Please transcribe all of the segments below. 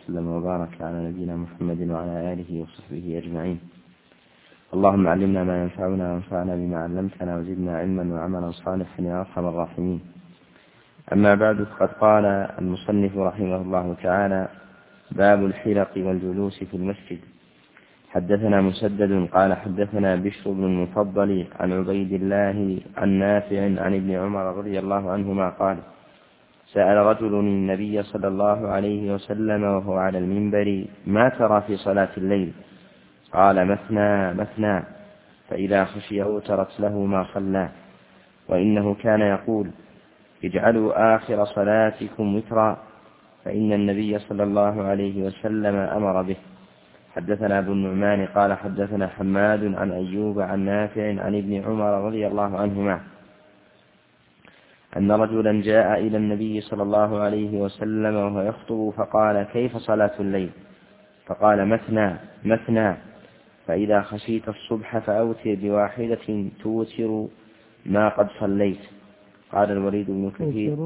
وسلم وبارك على نبينا محمد وعلى آله وصحبه أجمعين. اللهم علمنا ما ينفعنا وانفعنا بما علمتنا وزدنا علما وعملا صالحا يا أرحم الراحمين. أما بعد، فقد قال المصنف رحمه الله تعالى: باب الحلق والجلوس في المسجد. حدثنا مسدد قال حدثنا بشر بن المفضل عن عبيد الله عن نافع عن ابن عمر رضي الله عنهما قال: سأل رجل النبي صلى الله عليه وسلم وهو على المنبر: ما ترى في صلاة الليل؟ قال: مثنى مثنى، فإذا خشي أوترت له ما صلى. وإنه كان يقول: اجعلوا آخر صلاتكم وترا، فإن النبي صلى الله عليه وسلم أمر به. حدثنا ابو النعمان قال حدثنا حماد عن أيوب عن نافع عن ابن عمر رضي الله عنهما أن رجلا جاء إلى النبي صلى الله عليه وسلم وهو يخطب فقال: كيف صلاة الليل؟ فقال: مثنى مثنى، فإذا خشيت الصبح فأوتر بواحدة توتر ما قد صليت. قال الوليد بن كثير: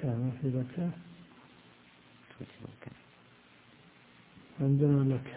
عندنا لك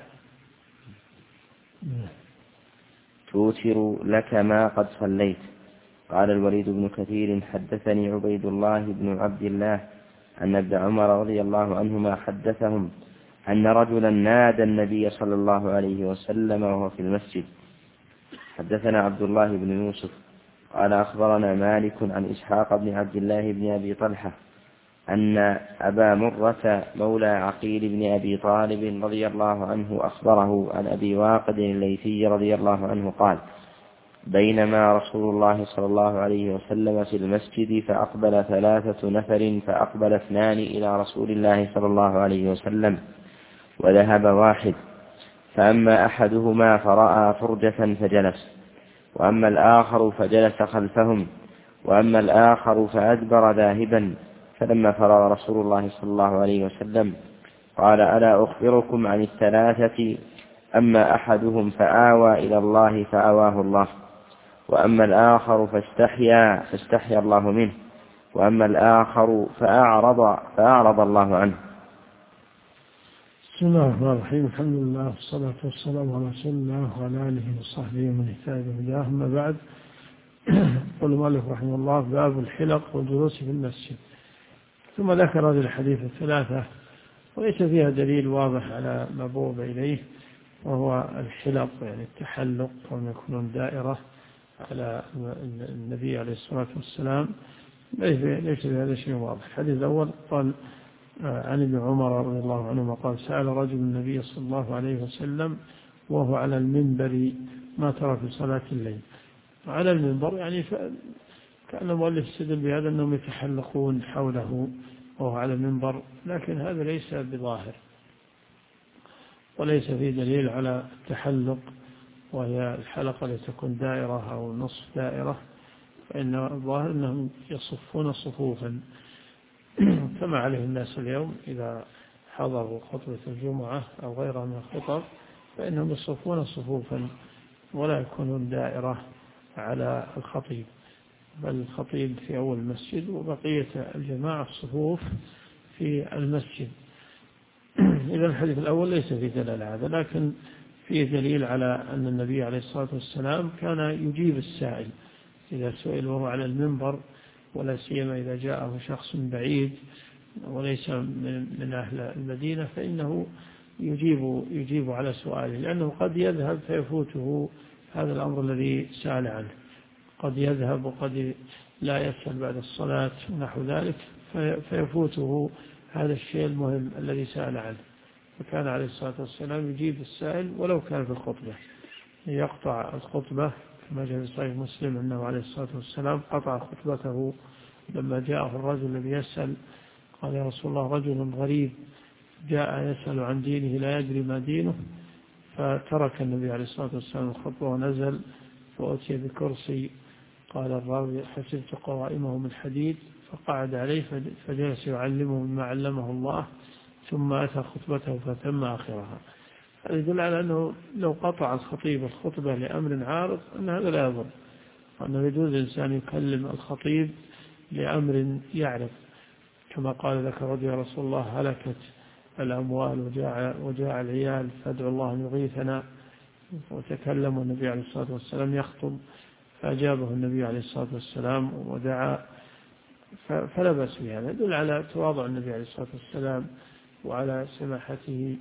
توتر لك ما قد صليت. قال الوليد بن كثير: حدثني عبيد الله بن عبد الله أن ابن عمر رضي الله عنهما حدثهم أن رجلا نادى النبي صلى الله عليه وسلم وهو في المسجد. حدثنا عبد الله بن يوسف قال أخبرنا مالك عن إسحاق بن عبد الله بن أبي طلحة أن أبا مرة مولى عقيل بن أبي طالب رضي الله عنه أخبره عن أبي واقد الليثي رضي الله عنه قال: بينما رسول الله صلى الله عليه وسلم في المسجد فأقبل 3 نفر، فأقبل 2 إلى رسول الله صلى الله عليه وسلم وذهب 1، فأما أحدهما فرأى فرجة فجلس، وأما الآخر فجلس خلفهم، وأما الآخر فأدبر ذاهبا. فلما فرغ رسول الله صلى الله عليه وسلم قال: ألا أخبركم عن 3؟ أما أحدهم فآوى إلى الله فآواه الله، وأما الآخر فاستحيا الله منه، وأما الآخر فأعرض الله عنه. بسم الله الرحمن الرحيم. الحمد لله والصلاة والسلام على رسول الله وعلى آله وصحبه ومن اهتدى بهداه. أما بعد، يقول المؤلف رحمه الله: باب الحلق والجلوس في المسجد. ثم ذكر هذه الحديث 3 وليس فيها دليل واضح على ما بوب إليه، وهو الحلق يعني التحلق، وأن يكون دائرة على النبي عليه الصلاة والسلام. ليس بهذا شيء واضح. الحديث الأول قال عن ابن عمر رضي الله عنهما قال: سأل رجل النبي صلى الله عليه وسلم وهو على المنبر: ما ترى في صلاة الليل؟ على المنبر يعني كان المؤلف استدل بهذا أنهم يتحلقون حوله وهو على المنبر، لكن هذا ليس بظاهر، وليس فيه دليل على التحلق، وهي الحلقة التي تكون دائرة أو نصف دائرة، فإن الظاهر أنهم يصفون صفوفا كما عليه الناس اليوم إذا حضروا خطبة الجمعة أو غيرها من الخطب، فإنهم يصفون صفوفا ولا يكونون دائرة على الخطيب، بل الخطيب في أول المسجد وبقية الجماعة الصفوف في المسجد. إذا الحديث الأول ليس فيه دليل على هذا، لكن فيه دليل على أن النبي عليه الصلاة والسلام كان يجيب السائل إذا سئل وهو على المنبر، ولا سيما إذا جاءه شخص بعيد وليس من أهل المدينة، فإنه يجيب على سؤاله، لأنه قد يذهب فيفوته هذا الأمر الذي سأل عنه، قد يذهب وقد لا يسأل بعد الصلاة ونحو ذلك، فيفوته هذا الشيء المهم الذي سأل عنه. فكان عليه الصلاة والسلام يجيب السائل ولو كان في الخطبة، يقطع الخطبة، كما جاء في صحيح مسلم أنه عليه الصلاة والسلام قطع خطبته لما جاءه الرجل الذي يسأل، قال: يا رسول الله، رجل غريب جاء يسأل عن دينه لا يدري ما دينه. فترك النبي عليه الصلاة والسلام الخطبة ونزل، فأتي بكرسي، قال الراوي: حسبت قوائمه من حديد، فقعد عليه فجلس يعلمه مما علمه الله، ثم أتى خطبته فتم آخرها. هذا يدل على أنه لو قطع الخطيب الخطبة لأمر عارض أن هذا لا يضر، وأنه يجوز الإنسان يكلم الخطيب لأمر يعرف، كما قال لك رجل: يا رسول الله، هلكت الأموال وجاع العيال فادعوا الله أن يغيثنا، وتكلم النبي عليه الصلاة والسلام يخطب فأجابه النبي عليه الصلاة والسلام ودعا، فلا بأس بهذا، يدل على تواضع النبي عليه الصلاة والسلام وعلى سماحته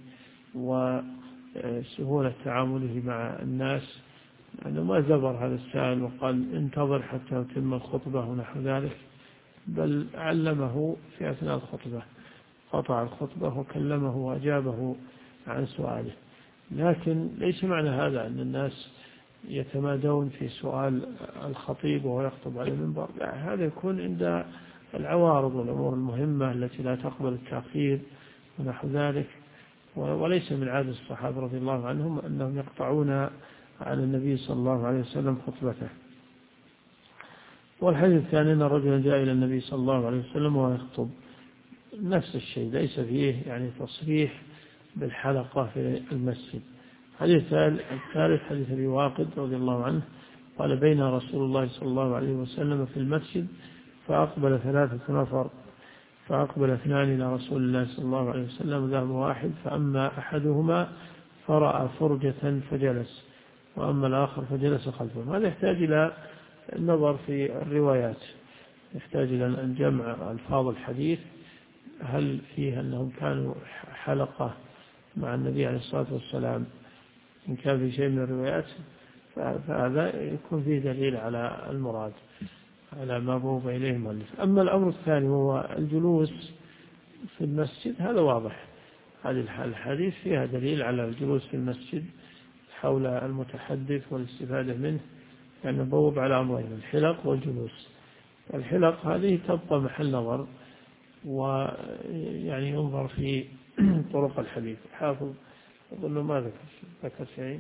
وسهولة تعامله مع الناس، أنه ما زبر هذا السائل وقال انتظر حتى يتم الخطبة ونحو ذلك، بل علمه في أثناء الخطبة، قطع الخطبة وكلمه وأجابه عن سؤاله. لكن ليس معنى هذا أن الناس يتمادون في سؤال الخطيب وهو يخطب على المنبر، لا، هذا يكون عند العوارض والأمور المهمة التي لا تقبل التأخير ونحو ذلك، وليس من عادة الصحابة رضي الله عنهم أنهم يقطعون عن النبي صلى الله عليه وسلم خطبته. والحديث الثاني أن رجلا جاء إلى النبي صلى الله عليه وسلم وهو يخطب، نفس الشيء، ليس فيه يعني تصريح بالحلقة في المسجد. الحديث الثالث حديث أبي واقد رضي الله عنه قال بين رسول الله صلى الله عليه وسلم في المسجد فأقبل 3 نفر، فأقبل 2 إلى رسول الله صلى الله عليه وسلم ذهب واحد، فأما أحدهما فرأى فرجة فجلس، وأما الآخر فجلس خلفه. هذا يحتاج إلى النظر في الروايات، يحتاج إلى أن جمع ألفاظ الحديث، هل فيه أنهم كانوا حلقة مع النبي عليه الصلاة والسلام، إن كان في شيء من الروايات فهذا يكون فيه دليل على المراد، على ما ذهب إليه المؤلف. أما الأمر الثاني هو الجلوس في المسجد، هذا واضح، هذه الحديث فيها دليل على الجلوس في المسجد حول المتحدث والاستفادة منه، لأنه بوب على أمرين، الحلق والجلوس. الحلق هذه تبقى محل نظر، ويعني ينظر في طرق الحديث. حافظ أظن ما ذكر شيء.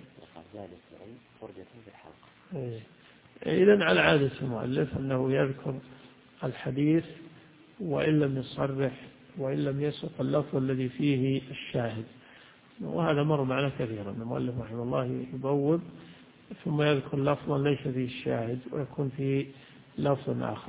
إذن على عادة المؤلف أنه يذكر الحديث وإن لم يصرح وإن لم يسق اللفظ الذي فيه الشاهد، وهذا مر معنا كثيرا. المؤلف رحمه الله يبوب ثم يذكر لفظا ليس فيه الشاهد ويكون فيه لفظ آخر.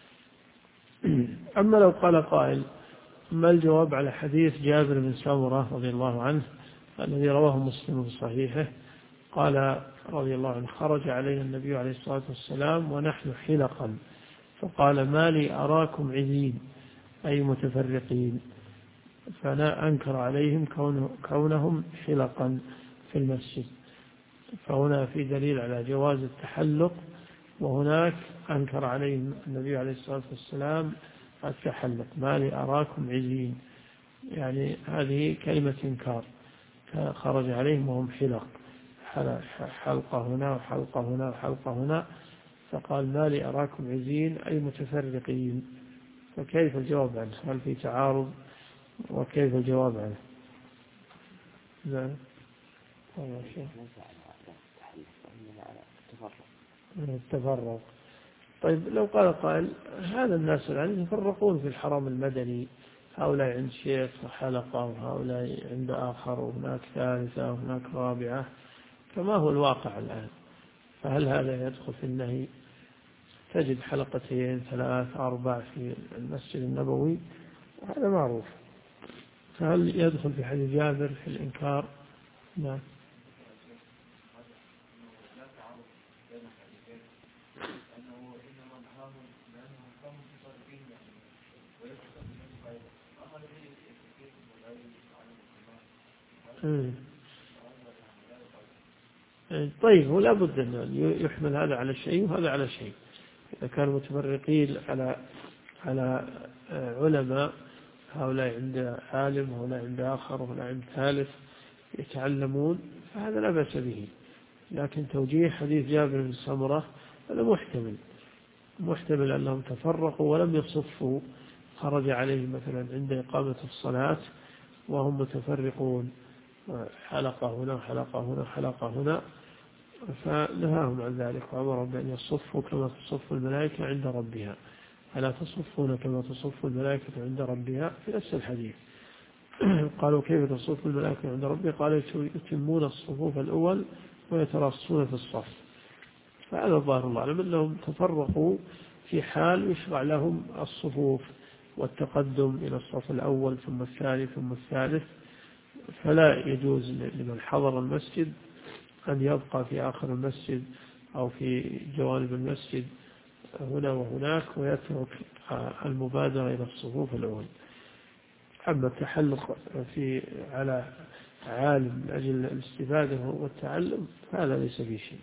أما لو قال قائل ما الجواب على حديث جابر بن سمرة رضي الله عنه الذي رواه مسلم في صحيحه، قال رضي الله عنه خرج علينا النبي عليه الصلاة والسلام ونحن حلقا، فقال ما لي أراكم عزين أي متفرقين، فأنا أنكر عليهم كونهم حلقا في المسجد. فهنا في دليل على جواز التحلق، وهناك أنكر عليهم النبي عليه الصلاة والسلام التحلق، ما لي أراكم عزين، يعني هذه كلمة إنكار، خرج عليهم وهم حلق، حلقة هنا وحلقة هنا وحلقة هنا، فقال ما لي أراكم عزين أي متفرقين. فكيف الجواب عنه؟ هل في تعارض؟ وكيف الجواب عنه؟ لا التفرق. طيب لو قال قائل هذا الناس الآن يتفرقون في الحرم المدني، هؤلاء عند شيخ وحلقة وهؤلاء عند آخر وهناك ثالثة وهناك رابعة، فما هو الواقع الآن؟ فهل هذا يدخل في النهي؟ تجد 2 3 4 في المسجد النبوي، وهذا معروف، فهل يدخل في حديث جابر في الإنكار؟ نعم. طيب هو لا بد أن يحمل هذا على شيء وهذا على شيء. إذا كانوا متفرقين على علماء، هؤلاء عند عالم وهؤلاء عند آخر وهؤلاء عند ثالث يتعلمون، فهذا لا بأس به. لكن توجيه حديث جابر بن سمرة هذا محتمل أنهم تفرقوا ولم يصفوا، خرج عليهم مثلا عند إقامة الصلاة وهم متفرقون، حلقة هنا وحلقة هنا وحلقة هنا، فنهاهم عن ذلك وأمرهم بأن يصفوا كما تصف الملائكة عند ربها، ألا تصفون كما تصف الملائكة عند ربها، في نفس الحديث. قالوا كيف تصف الملائكة عند ربها؟ قال يتمون الصفوف الأول ويتراصون في الصف. فهذا ظاهر الله أعلم أنهم تفرقوا في حال يشرع لهم الصفوف، والتقدم إلى الصف الأول ثم الثاني ثم الثالث، فلا يجوز لمن حضر المسجد أن يبقى في آخر المسجد أو في جوانب المسجد هنا وهناك ويترك المبادرة إلى الصفوف الأول. أما التحلق على عالم من أجل الاستفادة والتعلم هذا ليس فيه شيء.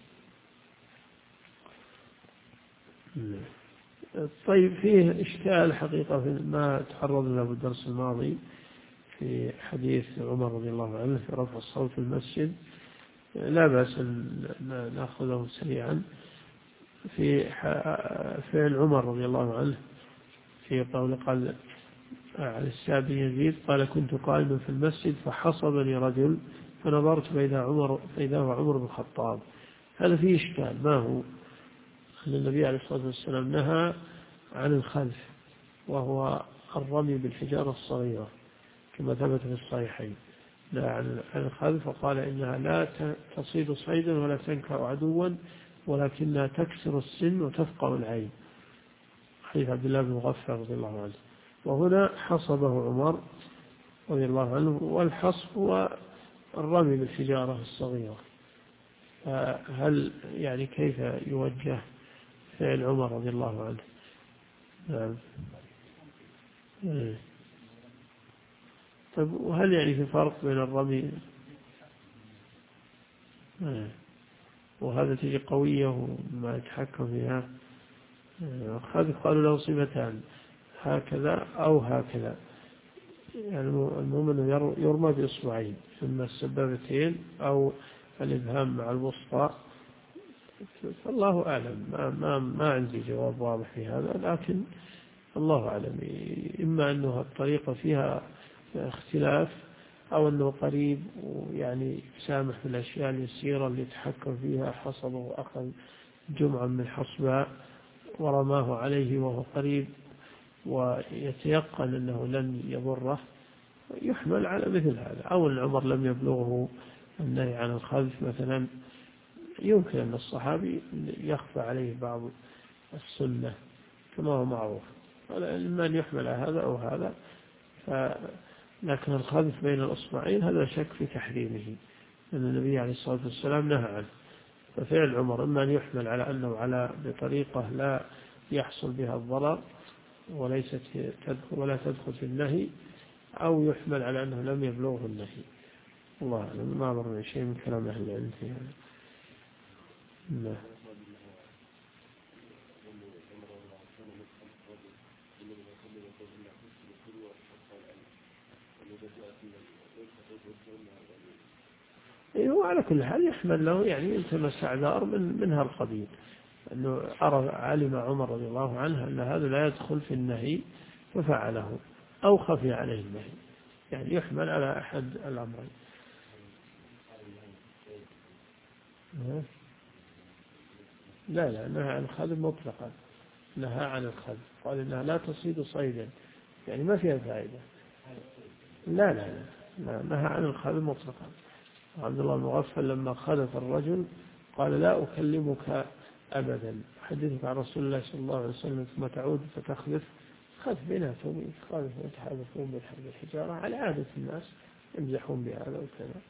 طيب، فيه إشكال حقيقة في ما تعرضنا له بالدرس الماضي في حديث عمر رضي الله عنه في رفع الصوت في المسجد، لا بأس أن نأخذه سريعا. في فعل عمر رضي الله عنه في قول قال عن السائب بن يزيد قال: كنت قائما في المسجد فحصبني رجل فنظرت فإذا هو عمر بن الخطاب. هذا فيه إشكال. ما هو؟ أن النبي عليه الصلاة والسلام نهى عن الخلف، وهو الرمي بالحجارة الصغيرة كما ثبت في الصحيحين. نهى عن الخلف وقال إنها لا تصيد صيدا ولا تنكر عدوا ولكنها تكسر السن وتفقع العين، حديث عبد الله بن مغفر رضي الله عنه. وهنا حصبه عمر رضي الله عنه، والحصب هو الرمي بالحجارة الصغيرة. هل يعني كيف يوجه فعل عمر رضي الله عنه؟ نعم. طيب، وهل يعني في فرق بين الرمي وهذا تجي قوية وما يتحكم فيها؟ هذا قالوا له صفتان: هكذا أو هكذا، يعني المهم أنه يرمى بإصبعين ثم السبابتين أو الإبهام مع الوسطى. فالله أعلم، ما عندي جواب واضح في هذا، لكن الله أعلم. إما أنه الطريقة فيها اختلاف أو أنه قريب ويعني يسامح في الأشياء اليسيرة اللي يتحكم فيها. حصبه أخذ جمعا من حصباء ورماه عليه وهو قريب ويتيقن أنه لن يضره، يحمل على مثل هذا. أو أن عمر لم يبلغه النهي عن الخلف مثلا، يمكن أن الصحابي يخفى عليه بعض السنة كما هو معروف، إما أن يحمل على هذا أو هذا. لكن الخلف بين الأصبعين هذا شك في تحريمه، لأن النبي عليه الصلاة والسلام نهى عنه. ففعل عمر إما أن يحمل على أنه بطريقة لا يحصل بها الضرر وليست ولا تدخل في النهي، أو يحمل على أنه لم يبلغه النهي. الله أعلم، ما أمر شيء من كلام أهل العلم في هذا. لا. هو على كل حال يحمل له، يعني التمس أعذار من هالقبيل، أنه علم عمر رضي الله عنه أن هذا لا يدخل في النهي ففعله، أو خفي عليه النهي، يعني يحمل على أحد الأمرين. لا، نهى عن الخذف مطلقا، نهى عن الخذف، قال إنها لا تصيد صيدا، يعني ما فيها فائدة. لا، نهى عن الخذف مطلقا. عبد الله المغفل لما خلف الرجل قال: لا أكلمك أبدا، حدثك عن رسول الله صلى الله عليه وسلم ثم تعود فتخلف. خلف بيناتهم يتخالف ويتحالفون بالحجارة على عادة الناس، يمزحون بهذا وكذا.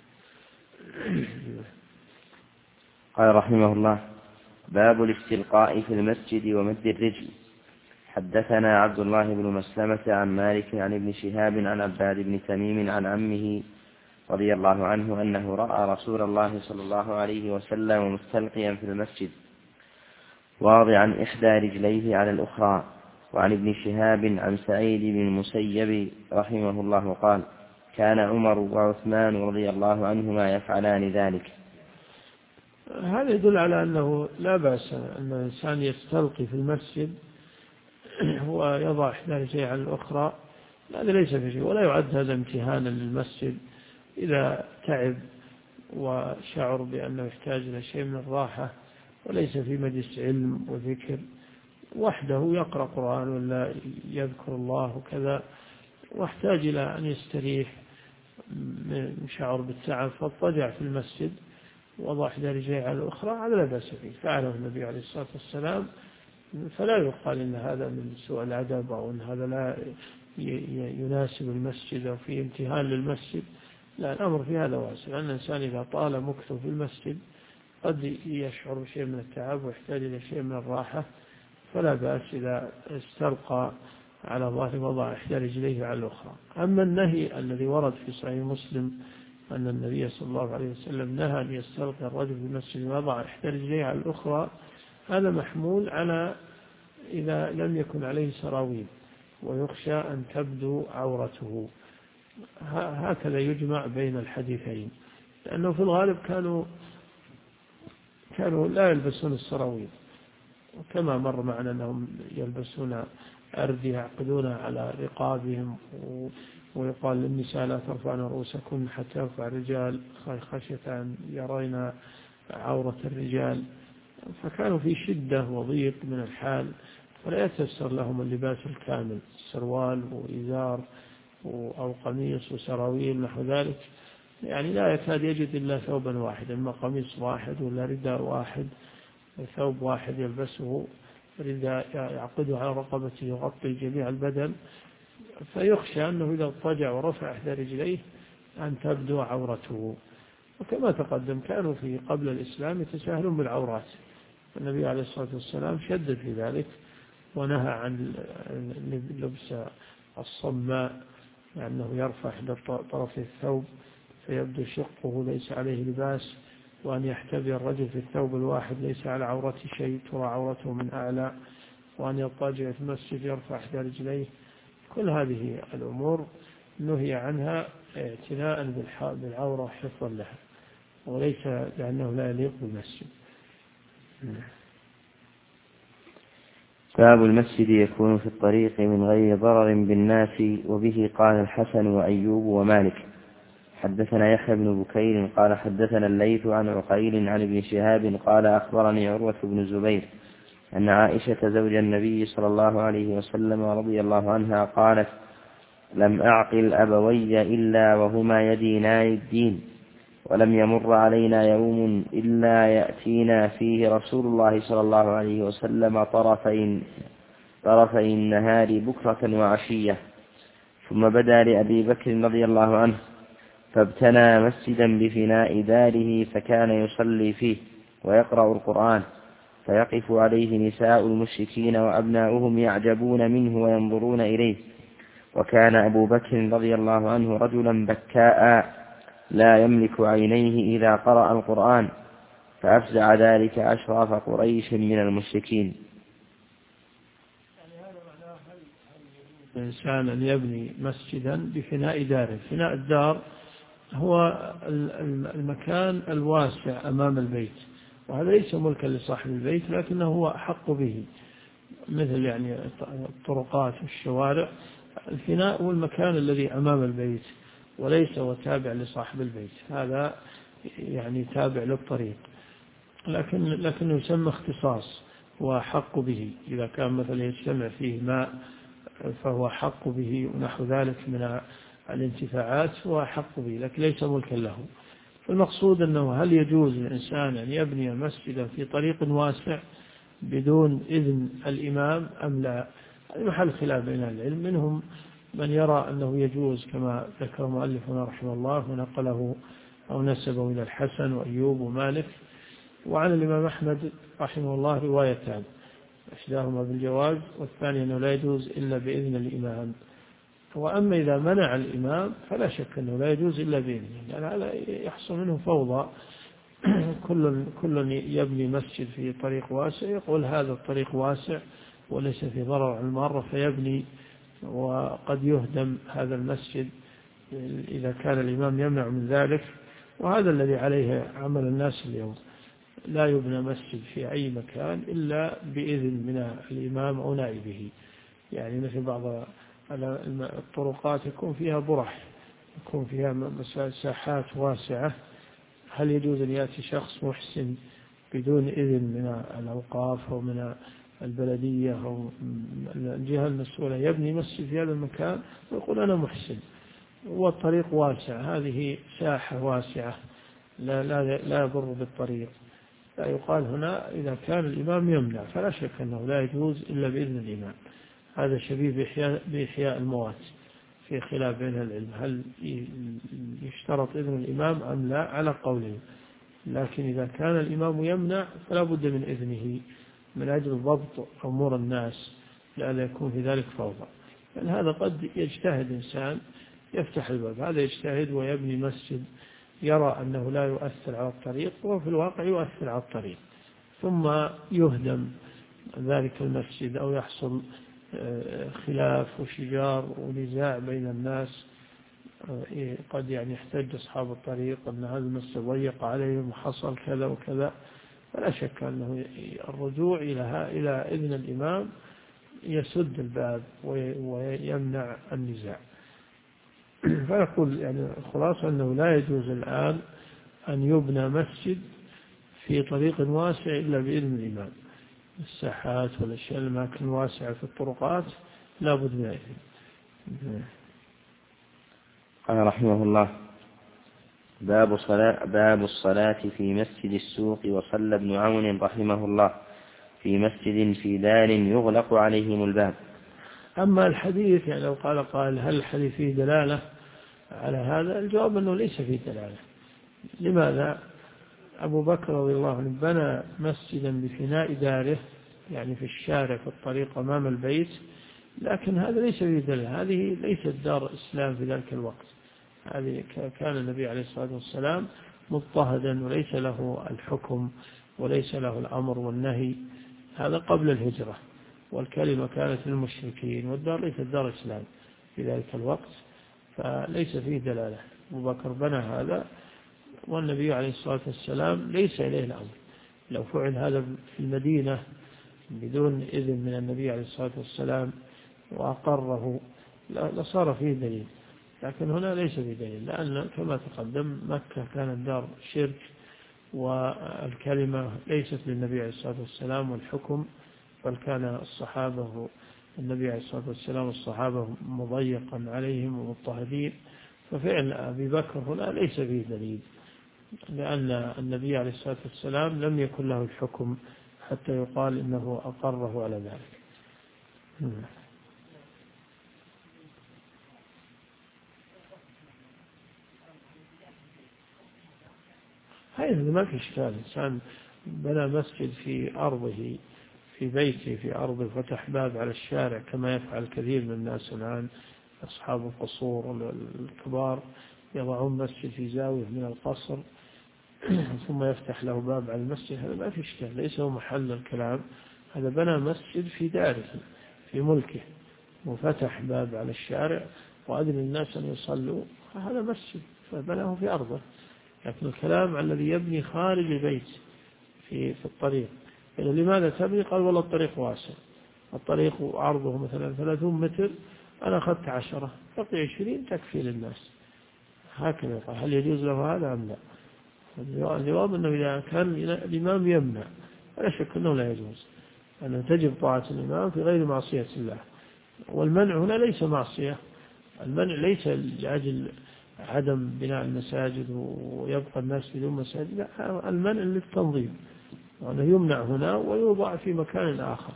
قال رحمه الله: باب الاستلقاء في المسجد ومد الرجل. حدثنا عبد الله بن مسلمة عن مالك عن ابن شهاب عن عباد بن تميم عن عمه رضي الله عنه أنه رأى رسول الله صلى الله عليه وسلم مستلقيا في المسجد واضعا إحدى رجليه على الأخرى. وعن ابن شهاب عن سعيد بن المسيب رحمه الله قال: كان عمر وعثمان رضي الله عنهما يفعلان ذلك. هذا يدل على أنه لا بأس أن الإنسان يستلقي في المسجد ويضع إحدى رجليه على الأخرى، هذا ليس في شيء، ولا يعد هذا امتهانا للمسجد. إذا تعب وشعر بأنه يحتاج إلى شيء من الراحة وليس في مجلس علم وذكر وحده يقرأ قرآن ولا يذكر الله وكذا، واحتاج إلى أن يستريح من شعر بالتعب، فاضطجع في المسجد وضع إحدى رجليه على الأخرى، هذا لا بأس فيه. فعله النبي عليه الصلاة والسلام فلا يقال إن هذا من سوء الأدب أو أن هذا لا يناسب المسجد أو فيه امتهان للمسجد. لا، الأمر في هذا واسع، لأن الإنسان إذا طال مكثه في المسجد قد يشعر بشيء من التعب ويحتاج إلى شيء من الراحة، فلا بأس إذا استلقى على ظهر وضع إحدى رجليه على الأخرى. أما النهي الذي ورد في صحيح مسلم أن النبي صلى الله عليه وسلم نهى أن يستلقي الرجل في المسجد ويضع إحدى رجليه على الأخرى، هذا محمول على إذا لم يكن عليه سراويل ويخشى أن تبدو عورته. هكذا يجمع بين الحديثين، لأنه في الغالب كانوا لا يلبسون السراويل، وكما مر معنا أنهم يلبسون أردية يعقدونها على رقابهم، ويقال للنساء لا ترفعن رؤوسكن حتى يرفع الرجال خشية أن يرين عورة الرجال، فكانوا في شدة وضيق من الحال، فلا يتيسر لهم اللباس الكامل، سروال وإزار أو قميص وسراويل نحو ذلك، يعني لا يكاد يجد إلا ثوبا واحدا، إما قميص واحد ولا رداء واحد، ثوب واحد يلبسه، رداء يعقده على رقبته يغطي جميع البدن، فيخشى أنه إذا اضطجع ورفع إحدى رجليه أن تبدو عورته. وكما تقدم كانوا في قبل الإسلام يتساهلون بالعورات، النبي عليه الصلاة والسلام شدد في ذلك ونهى عن لبس الصماء، لأنه يرفع إحدى طرفي الثوب فيبدو شقه ليس عليه لباس، وأن يحتبي الرجل في الثوب الواحد ليس على عورته شيء ترى عورته من أعلى، وأن يضطجع في المسجد يرفع إحدى رجليه. كل هذه الأمور نهي عنها اعتناء بالعورة حفظا لها، وليس لأنه لا يليق بالمسجد. باب المسجد يكون في الطريق من غير ضرر بالناس، وبه قال الحسن وأيوب ومالك. حدثنا يحيى بن بكير قال حدثنا الليث عن عقيل عن ابن شهاب قال أخبرني عروة بن الزبير أن عائشة زوج النبي صلى الله عليه وسلم رضي الله عنها قالت: لم أعقل أبوي إلا وهما يدينان الدين، ولم يمر علينا يوم إلا يأتينا فيه رسول الله صلى الله عليه وسلم طرفي النهار بكرة وعشية. ثم بدا لأبي بكر رضي الله عنه فابتنى مسجدا بفناء داره، فكان يصلي فيه ويقرأ القرآن، فيقف عليه نساء المشركين وأبناؤهم يعجبون منه وينظرون إليه. وكان أبو بكر رضي الله عنه رجلا بكاء لا يملك عينيه إذا قرأ القرآن، فأفزع ذلك أشراف قريش من المشركين. الإنسان أن يبني مسجدا بفناء داره. فناء الدار هو المكان الواسع أمام البيت، وهذا ليس ملكا لصاحب البيت لكنه هو أحق به، مثل يعني الطرقات والشوارع. الفناء هو المكان الذي أمام البيت وليس هو تابع لصاحب البيت، هذا يعني تابع للطريق، لكنه يسمى اختصاص، هو أحق به. إذا كان مثلا يجتمع فيه ماء فهو حق به ونحو ذلك من الانتفاعات، هو حق به لكن ليس ملكا له. فالمقصود أنه هل يجوز للإنسان أن يبني مسجدا في طريق واسع بدون إذن الإمام أم لا؟ هذا محل خلاف بين العلم، منهم من يرى أنه يجوز كما ذكر مؤلفنا رحمه الله ونقله أو نسبه إلى الحسن وأيوب ومالك. وعن الإمام أحمد رحمه الله روايتان، إحداهما بالجواز والثانية أنه لا يجوز إلا بإذن الإمام. وأما إذا منع الإمام فلا شك أنه لا يجوز إلا بإذنه، لأن هذا يحصل منه فوضى. كل يبني مسجد في طريق واسع يقول هذا الطريق واسع وليس في ضرر على المارة فيبني، وقد يهدم هذا المسجد إذا كان الإمام يمنع من ذلك. وهذا الذي عليه عمل الناس اليوم، لا يبنى مسجد في أي مكان إلا بإذن من الإمام أو نائبه. يعني مثل بعض الطرقات يكون فيها برح، يكون فيها مساحات واسعة، هل يجوز أن يأتي شخص محسن بدون إذن من الأوقاف أو من البلدية أو الجهة المسؤولة يبني مسجد في هذا المكان ويقول أنا محسن والطريق واسع، هذه ساحة واسعة لا يضر بالطريق، لا يقال هنا إذا كان الإمام يمنع، فلا شك أنه لا يجوز إلا بإذن الإمام. هذا شبيه بإحياء الموات، في خلاف بين العلم هل يشترط إذن الإمام أم لا على قوله. لكن إذا كان الإمام يمنع فلا بد من إذنه من أجل ضبط أمور الناس، لئلا يكون في ذلك فوضى. يعني هذا قد يجتهد إنسان يفتح الباب، هذا يجتهد ويبني مسجد يرى أنه لا يؤثر على الطريق، وفي الواقع يؤثر على الطريق، ثم يهدم ذلك المسجد أو يحصل خلاف وشجار ونزاع بين الناس. قد يعني يحتج أصحاب الطريق أن هذا المسجد ضيق عليهم وحصل كذا وكذا، فلا شك أنه الرجوع إلى إذن الإمام يسد الباب ويمنع النزاع. فنقول يعني الخلاصة أنه لا يجوز الآن أن يبنى مسجد في طريق واسع إلا بإذن الإمام. الساحات والأشياء الأماكن الواسعة في الطرقات لا بد من إذن. قال رحمه الله: باب الصلاة في مسجد السوق. وصلى ابن عون رحمه الله في مسجد في دار يغلق عليهم الباب. أما الحديث يعني لو قال هل الحديث فيه دلالة على هذا؟ الجواب أنه ليس فيه دلالة. لماذا؟ أبو بكر رضي الله عنه بنى مسجدا بفناء داره، يعني في الشارع في الطريق أمام البيت، لكن هذا ليس فيه دلالة. هذه ليست دار إسلام في ذلك الوقت. هذه كان النبي عليه الصلاة والسلام مضطهدا وليس له الحكم وليس له الأمر والنهي، هذا قبل الهجرة، والكلمة كانت للمشركين، والدار ليست دار إسلام في ذلك الوقت، فليس فيه دلالة. أبو بكر بنى هذا والنبي عليه الصلاة والسلام ليس إليه الأمر. لو فعل هذا في المدينة بدون إذن من النبي عليه الصلاة والسلام وأقره لصار فيه دليل، لكن هنا ليس فيه دليل، لأن كما تقدم مكة كانت دار شرك، والكلمة ليست للنبي عليه الصلاة والسلام والحكم، بل كان الصحابة النبي عليه الصلاة والسلام والصحابة مضيقا عليهم ومضطهدين، ففعل أبي بكر هنا ليس فيه دليل، لأن النبي عليه الصلاة والسلام لم يكن له الحكم حتى يقال إنه أقره على ذلك. هذا ما في إشكال. إنسان بنى مسجد في أرضه في بيته في أرضه، فتح باب على الشارع كما يفعل كثير من الناس الآن، أصحاب القصور الكبار يضعون مسجد في زاوية من القصر ثم يفتح له باب على المسجد، هذا ما في إشكال، ليس هو محل الكلام. هذا بنى مسجد في داره في ملكه وفتح باب على الشارع وأذن الناس أن يصلوا، هذا مسجد فبناه في أرضه. لكن الكلام على الذي يبني خارج البيت في الطريق، يعني لماذا تبني؟ قال والله الطريق واسع، الطريق عرضه مثلا 30 متر، أنا أخذت 10 بقي 20 تكفي للناس، هكذا. هل يجوز له هذا أم لا؟ الجواب أنه إذا كان الإمام يمنع فلا شك أنه لا يجوز، أنه تجب طاعة الإمام في غير معصية الله. والمنع هنا ليس معصية، المنع ليس لأجل عدم بناء المساجد ويبقى الناس بدون مساجد، لا، المنع للتنظيم، وأنه يمنع هنا ويوضع في مكان آخر.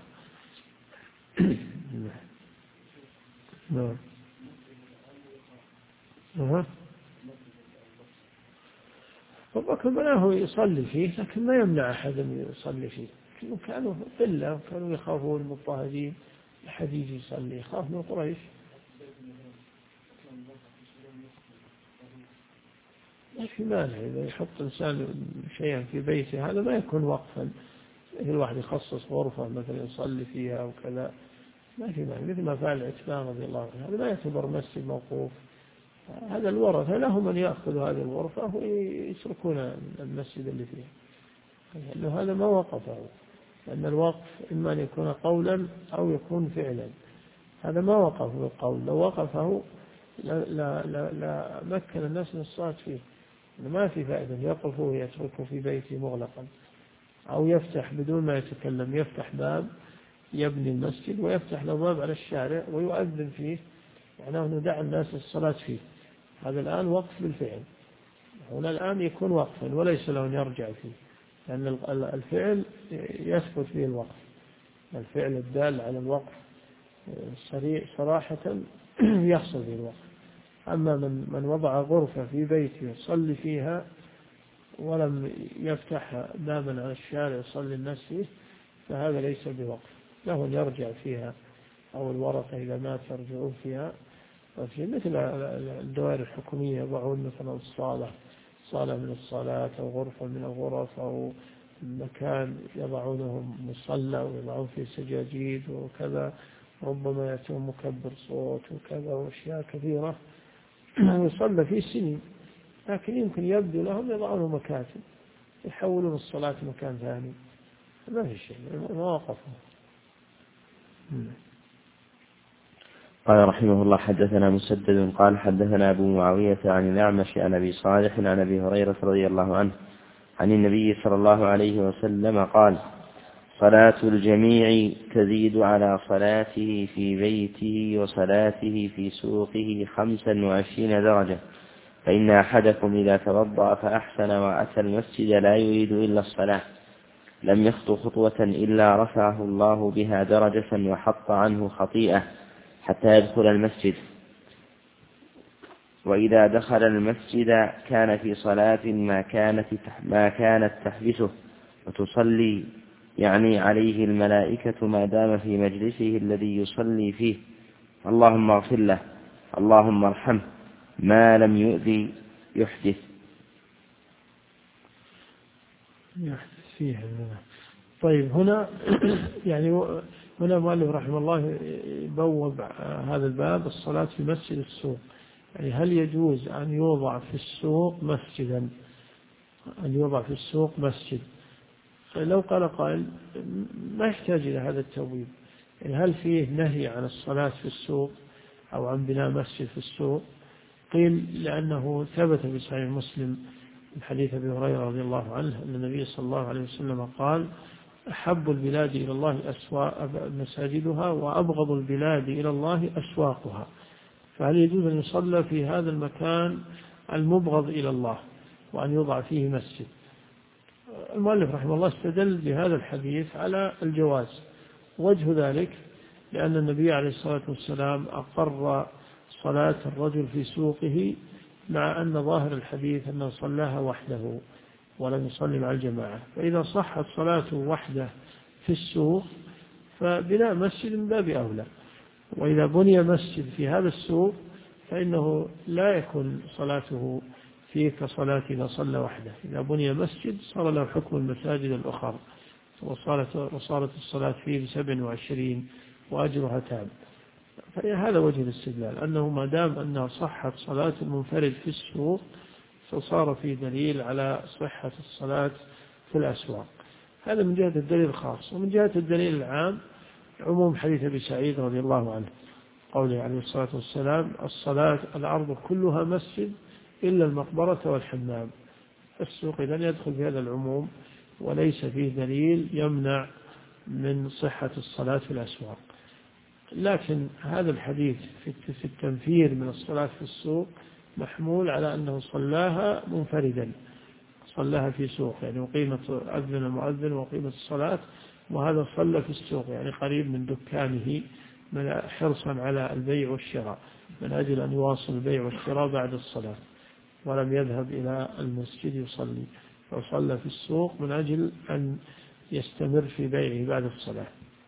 نعم. أبو بكر بناه يصلي فيه، لكن ما يمنع أحد أن يصلي فيه، كانوا قلة وكانوا يخافون المضطهدين، أحد يجي يصلي يخاف من قريش. ما في مانع إذا يحط إنسان شيئا في بيته، هذا ما يكون وقفا، الواحد يخصص غرفة مثلا يصلي فيها أو كذا، ما في مانع، مثل ما فعل عثمان رضي الله عنه، هذا ما يعتبر مسجد موقوف. هذا الورثة لهم أن يأخذوا هذه الغرفة ويتركون المسجد اللي فيه، لأنه هذا ما وقفه، لأن الوقف إما أن يكون قولا أو يكون فعلا، هذا ما وقفه بالقول، لو وقفه لا مكن الناس من الصلاة فيه، ما في فائدة يقفه ويتركه في بيته مغلقا، أو يفتح بدون ما يتكلم، يفتح باب يبني المسجد ويفتح له باب على الشارع ويؤذن فيه، معناه أنه دعا الناس الصلاة فيه، هذا الآن وقف بالفعل، هنا الآن يكون وقفا وليس له أن يرجع فيه، لأن الفعل يثبت فيه الوقف، الفعل الدال على الوقف صراحة يحصل فيه الوقف. أما من وضع غرفة في بيته يصلي فيها ولم يفتح بابا على الشارع يصلي الناس فيه، فهذا ليس بوقف، له أن يرجع فيها، أو الورثة إذا مات يرجعون فيها. وفي مثل الدوائر الحكومية يضعون مثلا صالة من الصلاة أو غرفة من الغرف أو مكان يضعونه مصلى ويضعون فيه سجاجيد وكذا، ربما يأتون مكبر صوت وكذا وأشياء كثيرة يصلى فيه سنين، لكن يمكن يبدو لهم يضعونه مكاتب يحولون الصلاة مكان ثاني، ما في شيء، ما وقفوا. قال رحمه الله حدثنا مسدد قال حدثنا أبو معاوية عن الأعمش عن أبي صالح عن أبي هريرة رضي الله عنه عن النبي صلى الله عليه وسلم قال: صلاة الجميع تزيد على صلاته في بيته وصلاته في سوقه 25 درجة، فإن أحدكم إذا توضأ فأحسن وأتى المسجد لا يريد إلا الصلاة لم يخطو خطوة إلا رفعه الله بها درجة وحط عنه خطيئة حتى يدخل المسجد، وإذا دخل المسجد كان في صلاة ما كانت تحبسه وتصلي يعني عليه الملائكة ما دام في مجلسه الذي يصلي فيه، اللهم اغفر له اللهم ارحمه ما لم يؤذي يحدث فيه. طيب هنا يعني هنا مؤلف رحمه الله بوب هذا الباب الصلاة في مسجد السوق، يعني هل يجوز أن يوضع في السوق مسجدا، أن يوضع في السوق مسجد؟ لو قال قائل ما يحتاج إلى هذا التبويب، يعني هل فيه نهي عن الصلاة في السوق أو عن بناء مسجد في السوق؟ قيل لأنه ثبت في صحيح مسلم من حديث أبي هريرة رضي الله عنه أن النبي صلى الله عليه وسلم قال: أحب البلاد إلى الله مساجدها وأبغض البلاد إلى الله أسواقها. فهل يجوز أن يصلى في هذا المكان المبغض إلى الله وأن يوضع فيه مسجد؟ المؤلف رحمه الله استدل بهذا الحديث على الجواز. وجه ذلك لأن النبي عليه الصلاة والسلام أقر صلاة الرجل في سوقه، مع أن ظاهر الحديث أنه صلاها وحده ولم يصلي مع الجماعة، فإذا صحت صلاته وحده في السوق فبناء مسجد من باب أولى. وإذا بني مسجد في هذا السوق فإنه لا يكون صلاته فيه كصلاة إذا صلى وحده، إذا بني مسجد صار له حكم المساجد الأخرى وصارت الصلاة فيه 27 وأجرها تام. فهذا وجه الاستدلال، أنه ما دام أنها صحت صلاة المنفرد في السوق فصار في دليل على صحة الصلاة في الأسواق. هذا من جهة الدليل الخاص. ومن جهة الدليل العام عموم حديث أبي سعيد رضي الله عنه قوله عليه الصلاة والسلام: الصلاة الأرض كلها مسجد إلا المقبرة والحمام. السوق إذن يدخل في هذا العموم وليس فيه دليل يمنع من صحة الصلاة في الأسواق. لكن هذا الحديث في التنفير من الصلاة في السوق محمول على أنه صلاها منفردا، صلاها في سوق، يعني أقيمت أذن المؤذن وأقيمت الصلاة وهذا صلى في السوق، يعني قريب من دكانه، من حرصا على البيع والشراء، من أجل أن يواصل البيع والشراء بعد الصلاة، ولم يذهب إلى المسجد يصلي، فصلى في السوق من أجل أن يستمر في بيعه بعد الصلاة.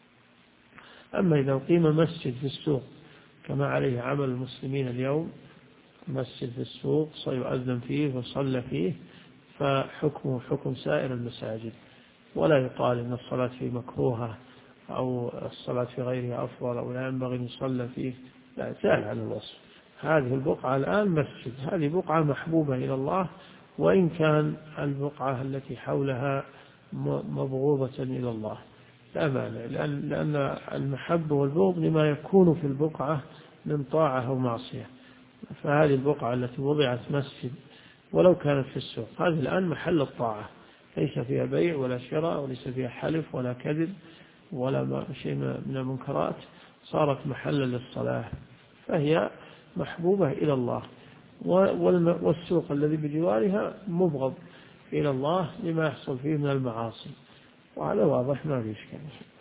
أما إذا أقيم مسجد في السوق كما عليه عمل المسلمين اليوم، مسجد في السوق سيؤذن فيه وصلى فيه، فحكمه حكم سائر المساجد، ولا يقال إن الصلاة فيه مكروهة أو الصلاة في غيرها أفضل أو لا ينبغي أن يصلى فيه، لا، زال عن الوصف. هذه البقعة الآن مسجد، هذه بقعة محبوبة إلى الله، وإن كان البقعة التي حولها مبغوضة إلى الله لا مانع، لأن المحبة والبغض لما يكون في البقعة من طاعة أو معصية. فهذه البقعة التي وضعت مسجد ولو كانت في السوق هذه الآن محل الطاعة، ليس فيها بيع ولا شراء وليس فيها حلف ولا كذب ولا شيء من المنكرات، صارت محلا للصلاة، فهي محبوبة إلى الله. والسوق الذي بجوارها مبغض إلى الله لما يحصل فيه من المعاصي، وهذا واضح ما في إشكال.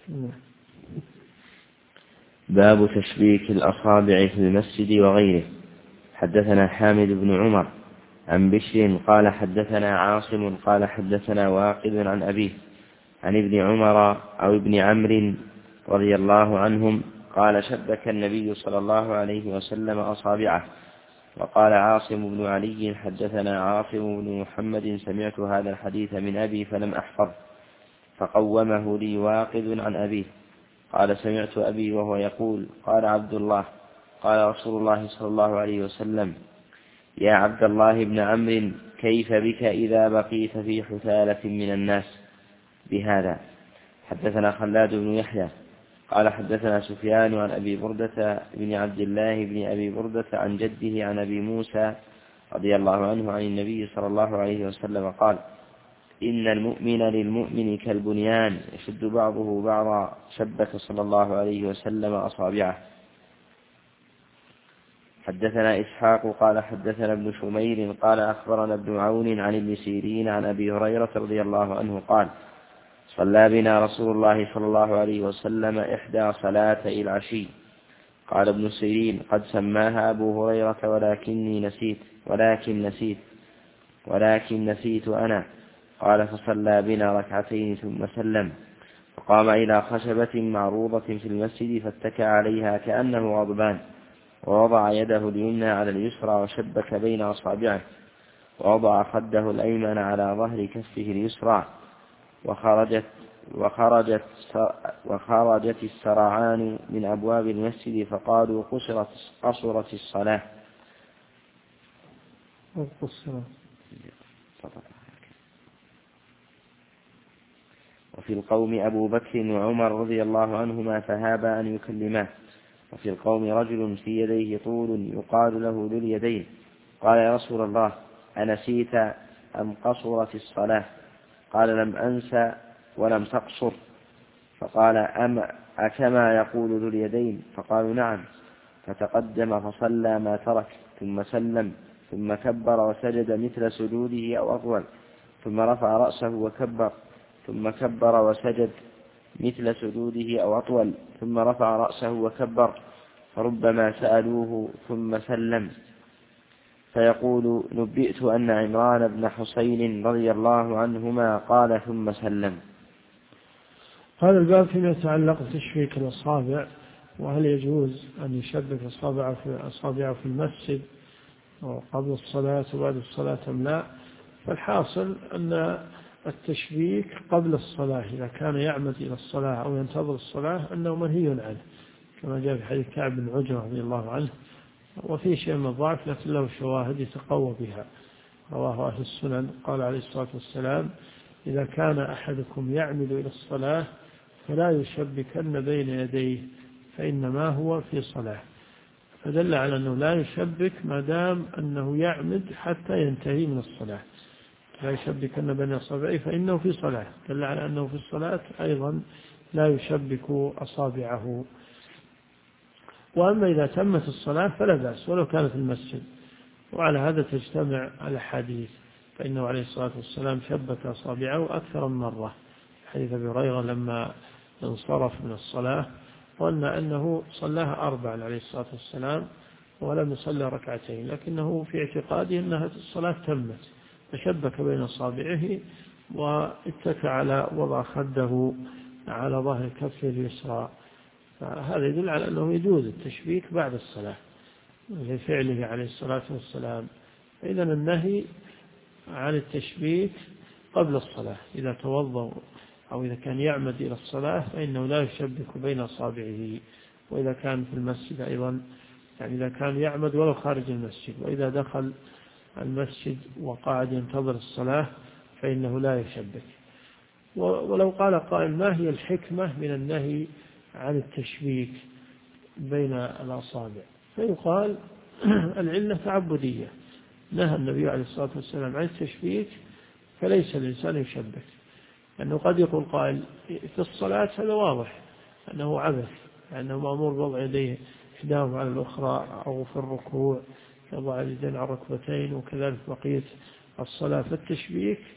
باب تشبيك الأصابع في المسجد وغيره. حدثنا حامد بن عمر عن بشر قال حدثنا عاصم قال حدثنا واقد عن أبيه عن ابن عمر أو ابن عمرو رضي الله عنهم قال شبك النبي صلى الله عليه وسلم أصابعه. وقال عاصم بن علي حدثنا عاصم بن محمد سمعت هذا الحديث من أبي فلم أحفظ، فقومه لي واقد عن أبيه قال سمعت أبي وهو يقول قال عبد الله قال رسول الله صلى الله عليه وسلم يا عبد الله بن عمرو كيف بك إذا بقيت في حثالة من الناس بهذا. حدثنا خلاد بن يحيى قال حدثنا سفيان عن أبي بردة بن عبد الله بن أبي بردة عن جده عن أبي موسى رضي الله عنه عن النبي صلى الله عليه وسلم قال إن المؤمن للمؤمن كالبنيان يشد بعضه بعضا. شبك صلى الله عليه وسلم أصابعه. حدثنا إسحاق قال حدثنا ابن شمير قال أخبرنا ابن عون عن ابن سيرين عن أبي هريرة رضي الله عنه قال صلى بنا رسول الله صلى الله عليه وسلم إحدى صلاتي العشي. قال ابن سيرين قد سماها أبو هريرة ولكن نسيت أنا. قال فصلى بنا ركعتين ثم سلم، فقام إلى خشبة معروضة في المسجد فاتكى عليها كأنه غضبان، ووضع يده اليمنى على اليسرى وشبك بين أصابعه، ووضع خده الأيمن على ظهر كفه اليسرى، وخرجت السرعان من أبواب المسجد فقالوا قصرت الصلاة. وفي القوم أبو بكر وعمر رضي الله عنهما فهابا أن يكلماه. وفي القوم رجل في يديه طول يقال له ذو اليدين. قال يا رسول الله أنسيت أم قصرت الصلاة؟ قال لم أنس ولم تقصر. فقال أكما يقول ذو اليدين؟ فقالوا نعم. فتقدم فصلى ما ترك ثم سلم، ثم كبر وسجد مثل سجوده أو أطول، ثم رفع رأسه وكبر، ثم كبر وسجد مثل سجوده أو أطول، ثم رفع رأسه وكبر. فربما سألوه ثم سلم فيقول نبئت أن عمران بن حسين رضي الله عنهما قال ثم سلم. هذا الباب فيما يتعلق بتشبيك الأصابع، وهل يجوز أن يشبك أصابعه في المسجد قبل الصلاة وبعد الصلاة أم لا؟ فالحاصل أن التشبيك قبل الصلاة إذا كان يعمد إلى الصلاة أو ينتظر الصلاة أنه منهي عنه، كما جاء في حديث كعب بن عجرة رضي الله عنه، وفي شيء من الضعف لكن له شواهد يتقوى بها. رواه أهل السنن قال عليه الصلاة والسلام إذا كان أحدكم يعمد إلى الصلاة فلا يشبكن بين يديه فإنما هو في صلاة، فدل على أنه لا يشبك ما دام أنه يعمد حتى ينتهي من الصلاة، لا يشبكن بين أصابعه فإنه في صلاة، دل على أنه في الصلاة أيضا لا يشبك أصابعه. وأما إذا تمت الصلاة فلا بأس ولو كان في المسجد، وعلى هذا تجتمع الأحاديث، فإنه عليه الصلاة والسلام شبك أصابعه أكثر من مرة. حديث أبي هريرة لما انصرف من الصلاة ظن أنه صلاها 4 عليه الصلاة والسلام ولم يصلي ركعتين، لكنه في اعتقاده أنها الصلاة تمت، فشبك بين أصابعه واتكى على وضع خده على ظهر كفه اليسرى. فهذا يدل على أنه يجوز التشبيك بعد الصلاة لفعله عليه الصلاة والسلام. إذن النهي عن التشبيك قبل الصلاة، إذا توضأ أو إذا كان يعمد إلى الصلاة فإنه لا يشبك بين أصابعه. وإذا كان في المسجد أيضا، يعني إذا كان يعمد ولو خارج المسجد، وإذا دخل المسجد وقعد ينتظر الصلاة فإنه لا يشبك. ولو قال قائل ما هي الحكمة من النهي عن التشبيك بين الأصابع؟ فيقال العلة تعبدية، نهى النبي عليه الصلاة والسلام عن التشبيك فليس الإنسان يشبك. أنه قد يقول قائل في الصلاة هذا واضح أنه عبث، لأنه مأمور بوضع يديه إحداهما على الأخرى، أو في الركوع يضع اليدين على الركبتين، وكذلك بقية الصلاة. فالتشبيك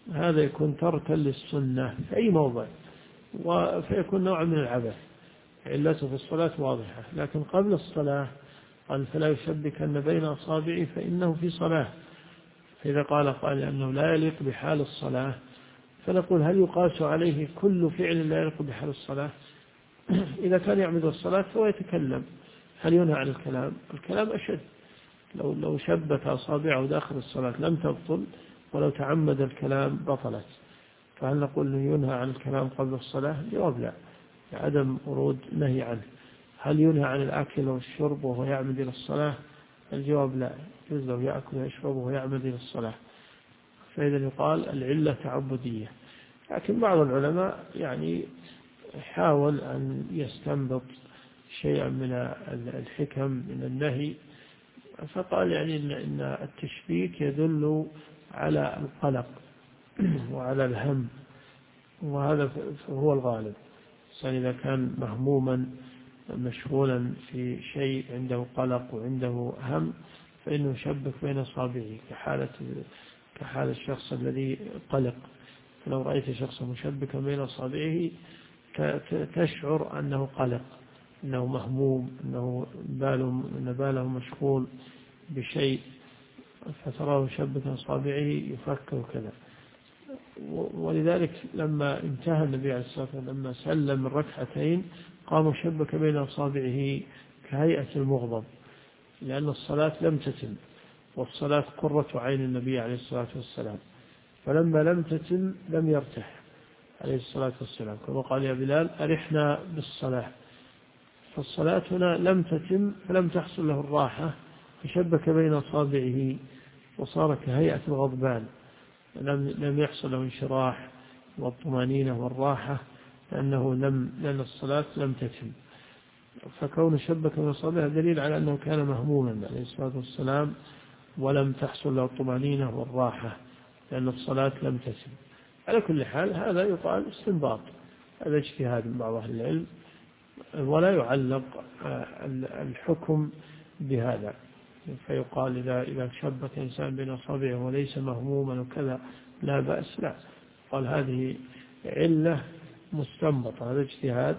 هذا يكون تركا للسنة في أي موضع، فيكون نوع من العبث، علته في الصلاة واضحة. لكن قبل الصلاة قال فلا يشبكن بين أصابعه فإنه في صلاة. فإذا قال أنه لا يليق بحال الصلاة، فنقول هل يقاس عليه كل فعل لا يليق بحال الصلاة؟ إذا كان يعمد الصلاة فهو يتكلم، هل ينهى عن الكلام؟ الكلام أشد. لو شبك أصابعه داخل الصلاة لم تبطل، ولو تعمد الكلام بطلت. فهل نقول أنه ينهى عن الكلام قبل الصلاة؟ جواب لا، عدم ورود نهي عنه. هل ينهى عن الأكل والشرب وهو يعمد إلى الصلاة؟ الجواب لا، يجوز له يأكل ويشرب وهو يعمد إلى الصلاة. فإذا يقال العلة تعبدية. لكن بعض العلماء يعني حاول أن يستنبط شيئا من الحكم من النهي، فقال يعني إن التشبيك يدل على القلق وعلى الهم، وهذا هو الغالب. إذا كان مهموما مشغولا في شيء عنده قلق وعنده هم فإنه يشبك بين أصابعه كحال الشخص الذي قلق. فلو رأيت شخصا مشبكا بين أصابعه تشعر أنه قلق، أنه مهموم، أن باله مشغول بشيء، فتراه يشبك أصابعه يفكر كذا. ولذلك لما انتهى النبي عليه الصلاة والسلام لما سلم من ركعتين قام شبك بين أصابعه كهيئة المغضب، لأن الصلاة لم تتم، والصلاة قرة عين النبي عليه الصلاة والسلام. فلما لم تتم لم يرتاح عليه الصلاة والسلام، كما قال يا بلال أرحنا بالصلاة. فالصلاة هنا لم تتم فلم تحصل له الراحة، فشبك بين أصابعه وصار كهيئة الغضبان، لم يحصل له انشراح والطمانينة والراحة، لأن الصلاة لم تتم. فكون شبك بين أصابعه دليل على أنه كان مهموما عليه الصلاة والسلام، ولم تحصل له الطمانينة والراحة لأن الصلاة لم تتم. على كل حال هذا يقال استنباط، هذا اجتهاد من بعض أهل العلم، ولا يعلق الحكم بهذا. فيقال إذا شبك إنسان بين أصابعه وليس مهموما وكذا لا بأس، لا، قال هذه علة مستنبطة، هذا اجتهاد،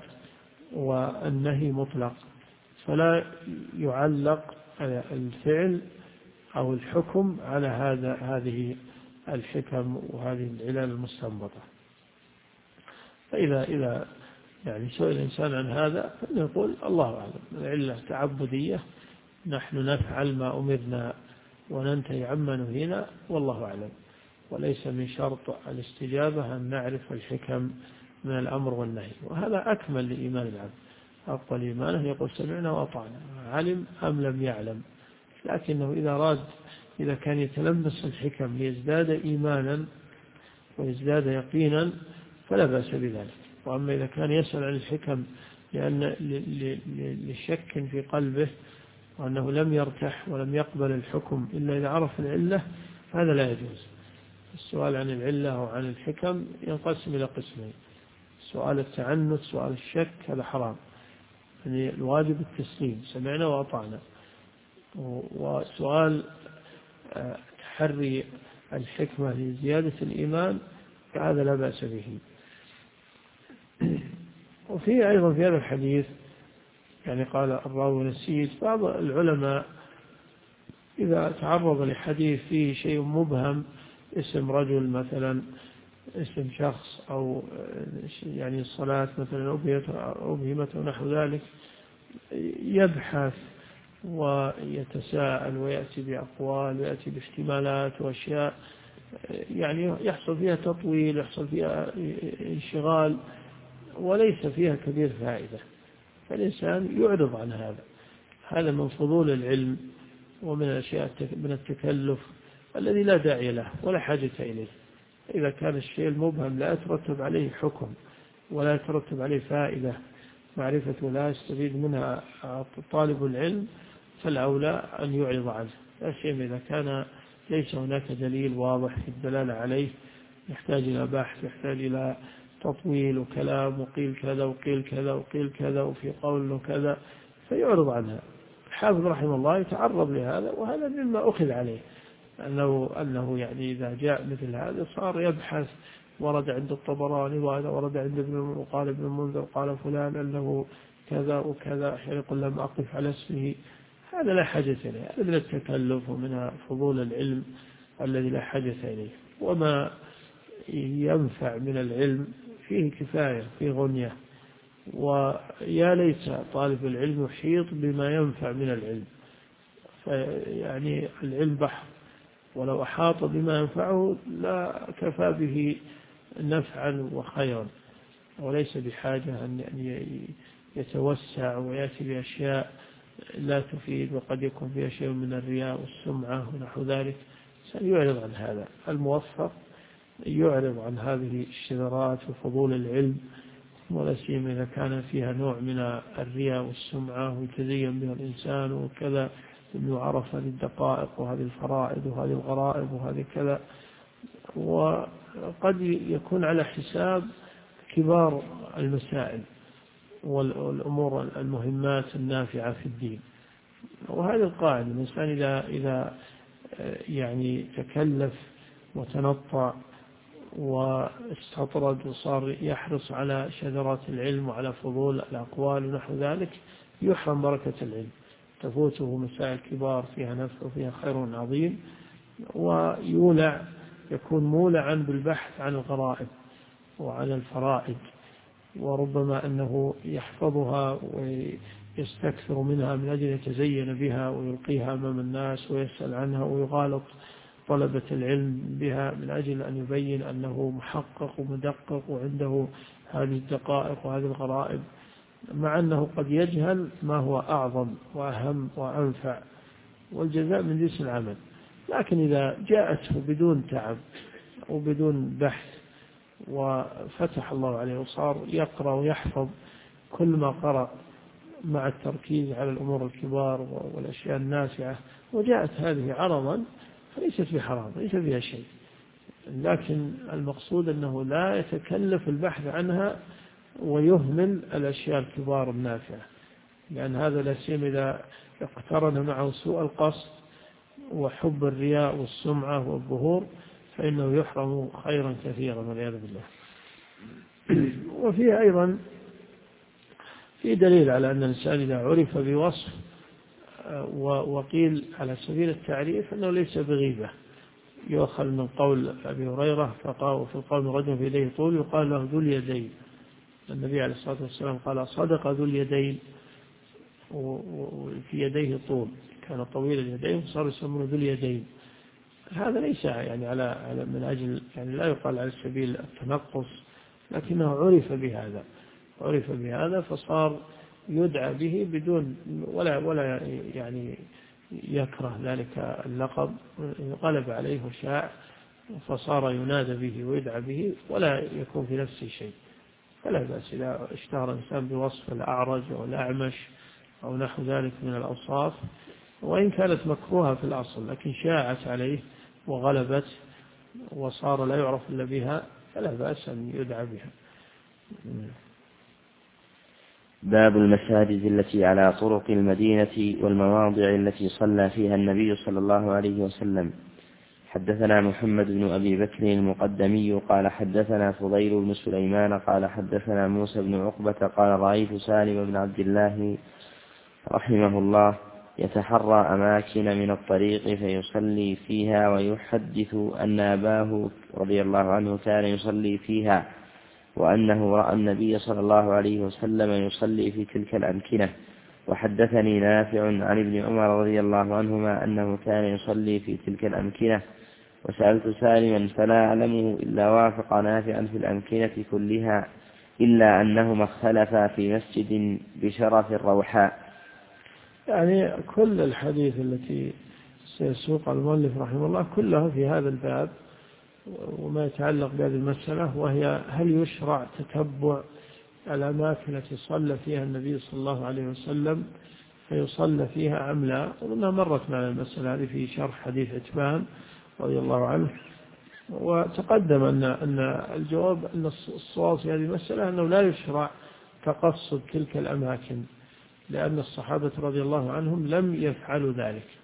والنهي مطلق، فلا يعلق الفعل أو الحكم على هذه الحكم وهذه العلل المستنبطة. فإذا يعني سئل الإنسان عن هذا فنقول الله أعلم، العلة تعبدية، نحن نفعل ما أمرنا وننتهي عما نهينا، والله أعلم. وليس من شرط الاستجابة أن نعرف الحكم من الأمر والنهي، وهذا أكمل لإيمان العبد. أفضل إيمانه يقول سمعنا وأطعنا، علم أم لم يعلم. لكنه إذا كان يتلمس الحكم ليزداد إيمانا ويزداد يقينا فلا بأس بذلك. وأما إذا كان يسأل عن الحكم لشك في قلبه وأنه لم يرتاح ولم يقبل الحكم إلا إذا عرف العلة، هذا لا يجوز. السؤال عن العلة وعن الحكم ينقسم إلى قسمين: سؤال التعنت، سؤال الشك، هذا حرام، يعني الواجب التسليم، سمعنا وأطعنا. وسؤال تحري الحكمة لزيادة الإيمان فهذا لا بأس به. وفي أيضا في هذا الحديث يعني قال الراوي نسيت، بعض العلماء إذا تعرض لحديث فيه شيء مبهم، اسم رجل مثلا، اسم شخص، أو يعني الصلاة مثلا أبهمت ونحو ذلك، يبحث ويتساءل ويأتي بأقوال ويأتي باحتمالات وأشياء يعني يحصل فيها تطويل، يحصل فيها انشغال وليس فيها كبير فائدة، فالإنسان يعرض عن هذا من فضول العلم ومن الأشياء من التكلف الذي لا داعي له ولا حاجة إليه. إذا كان الشيء المبهم لا يترتب عليه حكم ولا يترتب عليه فائدة معرفة ولا يستفيد منها طالب العلم، فالأولى أن يعرض عنه، لا سيما إذا كان ليس هناك دليل واضح في الدلالة عليه، يحتاج إلى بحث، يحتاج إلى تطويل وكلام، وقيل كذا وقيل كذا وقيل كذا وفي قول كذا، فيعرض عنها. الحافظ رحمه الله يتعرض لهذا، وهذا مما أخذ عليه، أنه يعني إذا جاء مثل هذا صار يبحث، ورد عند الطبراني وهذا ورد عند وقال ابن المنذر قال فلان أنه كذا وكذا، يقول لم أقف على اسمه. هذا لا حاجة إليه، هذا من التكلف ومن فضول العلم الذي لا حاجة إليه. وما ينفع من العلم فيه كفاية، فيه غنية، ويا ليت طالب العلم يحيط بما ينفع من العلم. فيعني العلم بحر، ولو أحاط بما ينفعه لا كفى به نفعا وخيرا، وليس بحاجة أن يتوسع ويأتي بأشياء لا تفيد، وقد يكون فيها شيء من الرياء والسمعة ونحو ذلك. سيعرض عن هذا. الموفق يعرض عن هذه الشذرات وفضول العلم، ولا سيما إذا كان فيها نوع من الرياء والسمعة ويتزين بها الإنسان وكذا، إنه عرف هذه الدقائق وهذه الفرائض وهذه الغرائب وهذه كذا، وقد يكون على حساب كبار المسائل والأمور المهمات النافعة في الدين. وهذا القاعدة، الإنسان إذا يعني تكلف وتنطع واستطرد وصار يحرص على شذرات العلم وعلى فضول الأقوال ونحو ذلك، يحرم بركة العلم، تفوته مسائل كبار فيها نفع وفيها خير عظيم، ويولع، يكون مولعا بالبحث عن الغرائب وعن الفرائد، وربما أنه يحفظها ويستكثر منها من أجل يتزين بها ويلقيها أمام الناس ويسأل عنها ويغالط طلبة العلم بها من أجل أن يبين أنه محقق ومدقق وعنده هذه الدقائق وهذه الغرائب، مع أنه قد يجهل ما هو أعظم وأهم وأنفع، والجزاء من جنس العمل. لكن إذا جاءته بدون تعب وبدون بحث وفتح الله عليه وصار يقرأ ويحفظ كل ما قرأ مع التركيز على الأمور الكبار والأشياء النافعة، وجاءت هذه عرضا، فليست بحرام، ليس فيها شيء. لكن المقصود أنه لا يتكلف البحث عنها ويهمل الأشياء الكبار النافعة، لأن هذا لا سيما إذا اقترن معه سوء القصد وحب الرياء والسمعة والظهور، فإنه يحرم خيرا كثيرا والعياذ بالله. وفيه أيضا في دليل على أن الإنسان إذا عرف بوصف وقيل على سبيل التعريف أنه ليس بغيبة، يؤخذ من قول أبي هريرة فقال في القول رجل في يديه طول يقال له ذو اليدين. النبي عليه الصلاة والسلام قال صدق ذو اليدين، وفي يديه طول، كان طويل اليدين صار يسمونه ذو اليدين. هذا ليس يعني على من أجل يعني لا يقال على سبيل التنقص، لكنه عرف بهذا فصار يدعى به بدون ولا يعني يكره ذلك اللقب، غلب عليه وشاع فصار ينادى به ويدعى به ولا يكون في نفسه شيء. فلا بأس إذا اشتهر الإنسان بوصف الأعرج أو الأعمش أو نحو ذلك من الأوصاف، وإن كانت مكروهة في الأصل لكن شاعت عليه وغلبت وصار لا يعرف إلا بها، فلا بأس أن يدعى بها. باب المساجد التي على طرق المدينة والمواضع التي صلى فيها النبي صلى الله عليه وسلم. حدثنا محمد بن أبي بكر المقدمي قال حدثنا فضيل بن سليمان قال حدثنا موسى بن عقبة قال رأيت سالم بن عبد الله رحمه الله يتحرى أماكن من الطريق فيصلي فيها ويحدث أن أباه رضي الله عنه كان يصلي فيها، وأنه رأى النبي صلى الله عليه وسلم يصلي في تلك الأمكنة. وحدثني نافع عن ابن عمر رضي الله عنهما أنه كان يصلي في تلك الأمكنة، وسألت سالما فلا أعلمه إلا وافق نافعا في الأمكنة كلها إلا أنهما اختلفا في مسجد بشرف الروحاء. يعني كل الحديث التي سيسوق المؤلف رحمه الله كلها في هذا الباب وما يتعلق بهذه المسألة، وهي هل يشرع تتبع الأماكن التي صلى فيها النبي صلى الله عليه وسلم فيصلى فيها أم لا. وقلنا مرت معنا المسألة هذه في شرح حديث عتبان رضي الله عنه، وتقدم أن الجواب أن الصواب في هذه المسألة أنه لا يشرع تقصد تلك الأماكن، لأن الصحابة رضي الله عنهم لم يفعلوا ذلك،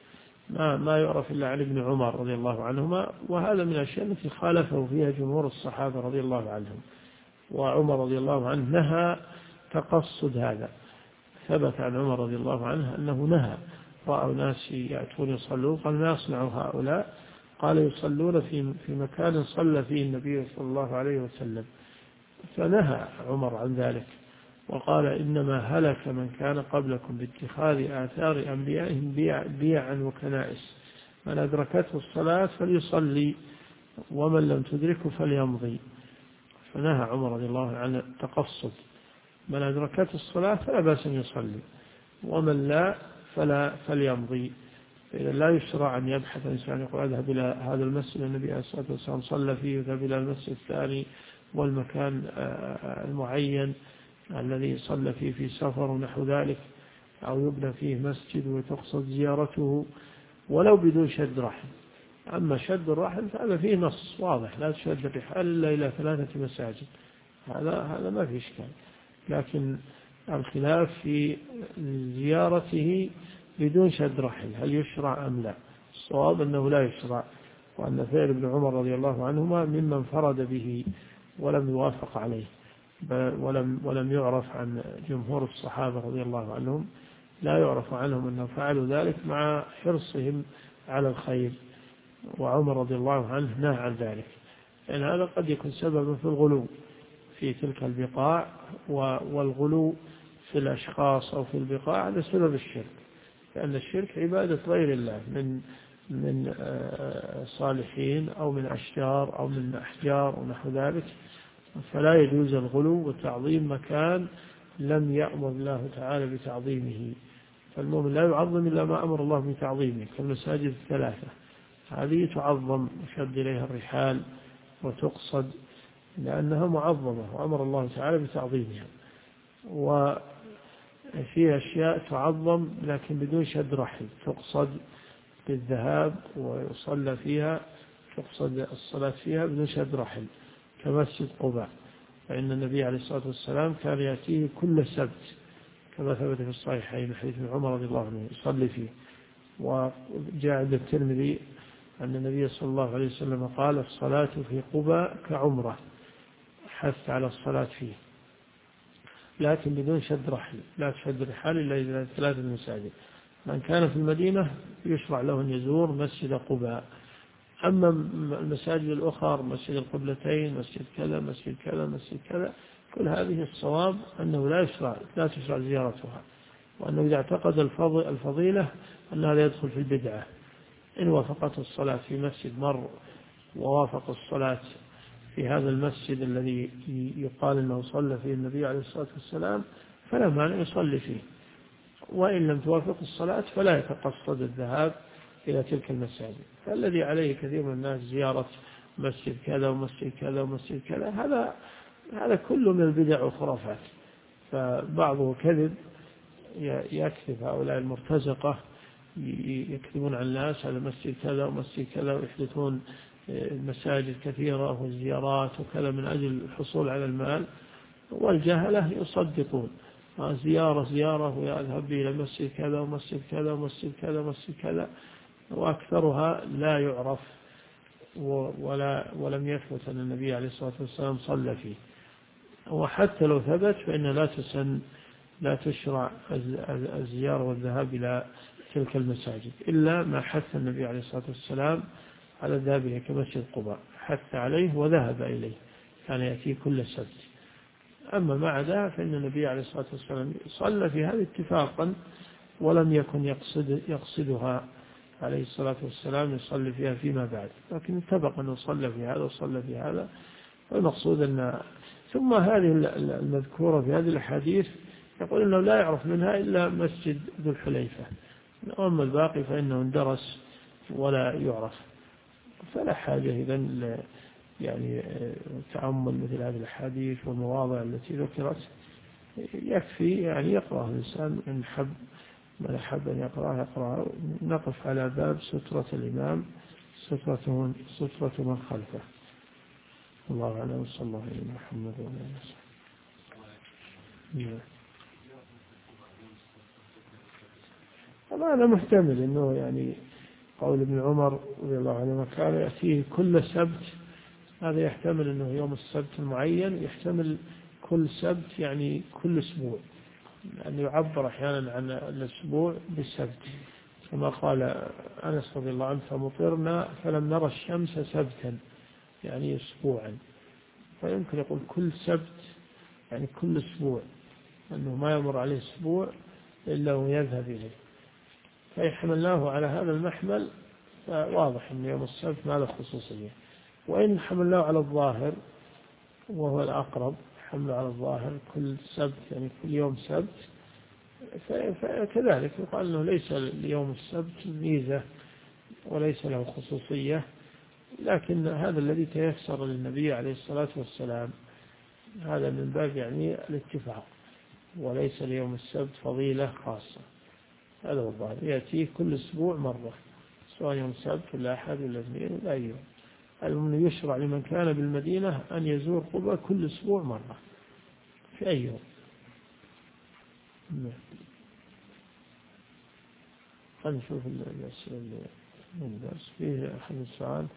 ما يعرف إلا عن ابن عمر رضي الله عنهما، وهذا من الأشياء التي خالفه فيها جمهور الصحابة رضي الله عنهم. وعمر رضي الله عنه نهى تقصد هذا، ثبت عن عمر رضي الله عنه أنه نهى، رأوا ناس يأتون يصلون قال ما يصنع هؤلاء؟ قال يصلون في مكان صلى فيه النبي صلى الله عليه وسلم، فنهى عمر عن ذلك وقال إنما هلك من كان قبلكم باتخاذ آثار أنبيائهم بيعا وكنائس، من أدركته الصلاة فليصلي ومن لم تدركه فليمضي. فنهى عمر رضي الله عنه التقصد، من أدركته الصلاة فلا بأس أن يصلي ومن لا فليمضي. إذا لا يشرع أن يبحث الإنسان يقول أذهب إلى هذا المسجد النبي عليه الصلاة والسلام صلى فيه، وذهب إلى المسجد الثاني والمكان المعين الذي صلى فيه في سفر ونحو ذلك، أو يبنى فيه مسجد وتقصد زيارته ولو بدون شد رحل. أما شد الرحل فهذا فيه نص واضح، لا تشد الرحال إلا إلى 3 مساجد، هذا ما في إشكال. لكن الخلاف في زيارته بدون شد رحل هل يشرع أم لا؟ الصواب أنه لا يشرع، وأن فعل ابن عمر رضي الله عنهما ممن فرد به ولم يوافق عليه، ولم يعرف عن جمهور الصحابة رضي الله عنهم، لا يعرف عنهم أنهم فعلوا ذلك مع حرصهم على الخير، وعمر رضي الله عنه نهى عن ذلك، لأن هذا قد يكون سببا في الغلو في تلك البقاع، والغلو في الأشخاص أو في البقاع هذا سبب الشرك، لأن الشرك عبادة غير الله من صالحين أو من أشجار أو من أحجار ونحو ذلك، فلا يجوز الغلو وتعظيم مكان لم يأمر الله تعالى بتعظيمه. فالمؤمن لا يعظم إلا ما أمر الله بتعظيمه، كالمساجد 3 هذه تعظم وشد إليها الرحال وتقصد لأنها معظمة وأمر الله تعالى بتعظيمها. وفي أشياء تعظم لكن بدون شد رحل، تقصد بالذهاب ويصلى فيها، تقصد الصلاة فيها بدون شد رحل، كمسجد قباء، فإن النبي عليه الصلاة والسلام كان يأتيه كل سبت كما ثبت في الصحيحين حديث ابن عمر رضي الله عنه يصلي فيه. وجاء عند الترمذي أن النبي صلى الله عليه وسلم قال الصلاة في قباء كعمرة، حث على الصلاة فيه، لكن بدون شد رحل، لا تشد رحال إلا إلى 3 مساجد. من كان في المدينة يشرع له أن يزور مسجد قباء. أما المساجد الأخرى مسجد القبلتين مسجد كذا مسجد كذا مسجد كذا، كل هذه الصواب أنه لا تشرع زيارتها، وأنه إذا اعتقد الفضيلة أن هذا يدخل في البدعة. إن وافقت الصلاة في مسجد مر ووافق الصلاة في هذا المسجد الذي يقال أنه صلى فيه النبي عليه الصلاة والسلام فلا مانع يصلي فيه، وإن لم توافق الصلاة فلا يتقصد الذهاب إلى تلك المساجد. فالذي عليه كثير من الناس زيارة مسجد كذا ومسجد كذا ومسجد كذا، هذا كله من البدع والخرافات، فبعضه كذب، يكذب هؤلاء المرتزقة يكذبون عن الناس على مسجد كذا ومسجد كذا، ويحدثون مساجد كثيرة والزيارات وكذا من أجل الحصول على المال، والجهلة يصدقون زيارة ويذهب إلى مسجد كذا ومسجد كذا ومسجد كذا ومسجد كذا، وأكثرها لا يعرف ولم يثبت أن النبي عليه الصلاة والسلام صلى فيه. وحتى لو ثبت فإن لا تشرع الزيارة والذهاب إلى تلك المساجد إلا ما حث النبي عليه الصلاة والسلام على الذهاب إليه، كمسجد قباء حث عليه وذهب إليه، كان يأتي كل سبت. أما ما عدا فإن النبي عليه الصلاة والسلام صلى في هذا اتفاقا، ولم يكن يقصدها عليه الصلاة والسلام يصلي فيها فيما بعد، لكن اتفق أنه صلى في هذا وصلى في هذا. والمقصود أن ثم هذه المذكورة في هذه الحديث يقول أنه لا يعرف منها إلا مسجد ذو الحليفة، أما الباقي فإنه اندرس ولا يعرف، فلا حاجة إذن يعني تأمل مثل هذه الحديث والمواضع التي ذكرت. يكفي يعني يقرأ الإنسان من حب أن يقرأ. نقف على باب سترة الإمام، سترة من خلفه. الله أعلم، صلى الله عليه محمد وعلى آله وسلم. طبعا أنا محتمل أنه يعني قول ابن عمر رضي الله عنه كان يأتيه كل سبت، هذا يحتمل أنه يوم السبت المعين، يحتمل كل سبت يعني كل أسبوع، لأنه يعبر أحيانا عن الأسبوع بالسبت، كما قال أنس رضي الله عنه فمطرنا فلم نرى الشمس سبتا يعني أسبوعا، فيمكن يقول كل سبت يعني كل أسبوع، أنه ما يمر عليه أسبوع إلا ويذهب إليه، فيحملناه على هذا المحمل، فواضح أن يوم السبت ما له خصوصية. وإن حملناه على الظاهر وهو الأقرب، حمله على الظاهر كل سبت يعني كل يوم سبت، فكذلك يقال أنه ليس ليوم السبت ميزة وليس له خصوصية، لكن هذا الذي تيسر للنبي عليه الصلاة والسلام هذا من باب يعني الاتفاق، وليس ليوم السبت فضيلة خاصة، هذا هو الظاهر، يأتيه كل أسبوع مرة، سواء يوم السبت ولا أحد ولا اثنين ولا يوم. المهم يشرع لمن كان بالمدينة أن يزور قبة كل أسبوع مرة في أي يوم. خلينا نشوف الأسئلة اللي من درس فيه أحد السؤال.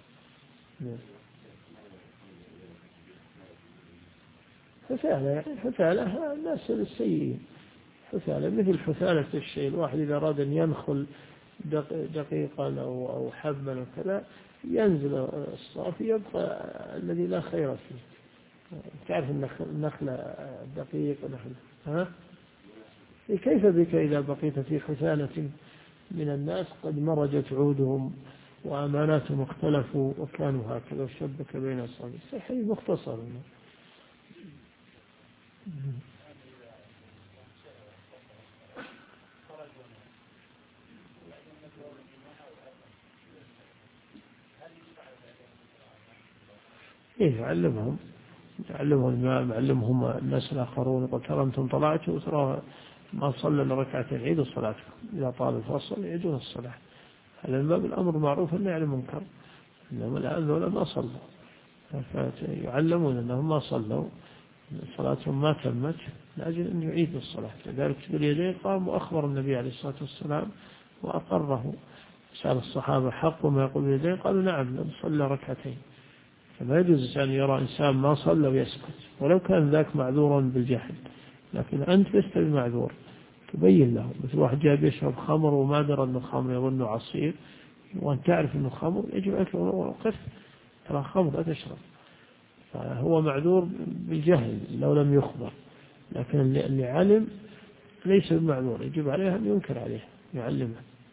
حثالة يعني حثالة الناس السيئين، حثالة مثل حثالة الشيء، الواحد إذا أراد أن ينخل دقيقا أو حبا وكذا ينزل الصافي يبقى الذي لا خير فيه. تعرف النخلة دقيق ونخلة ها؟ كيف بك إذا بقيت في حثالة من الناس قد مرجت عودهم وأماناتهم اختلفوا وكانوا هكذا وشبك بين أصابع، صحيح مختصر. إيه يعلمهم الإمام، يعلمهم الناس الآخرون، قل ترى أنتم طلعتوا وترى ما صلى لركعتين عيدوا الصلاة، إذا طال الفصل يعيدون الصلاة، هذا من باب الأمر معروف والنهي عن المنكر، إنهم الآن ذولا ما صلوا، فيعلمون أنهم ما صلوا صلاتهم ما تمت لأجل أن يعيدوا الصلاة. لذلك باليدين قام وأخبر النبي عليه الصلاة والسلام وأقره، سأل الصحابة حق ما يقول باليدين، قالوا نعم صلى ركعتين. فما يجوز أن يرى إنسان ما صلى ويسكت ولو كان ذاك معذورا بالجهل، لكن أنت لست بمعذور، تبين له. مثل واحد جاء يشرب خمر وما درى أنه خمر يظنه عصير، وأن تعرف أنه خمر يجب أن توقف، ترى خمر لا تشرب، فهو معذور بالجهل لو لم يخبر، لكن اللي علم ليس بمعذور، يجب عليه أن ينكر عليه يعلمه.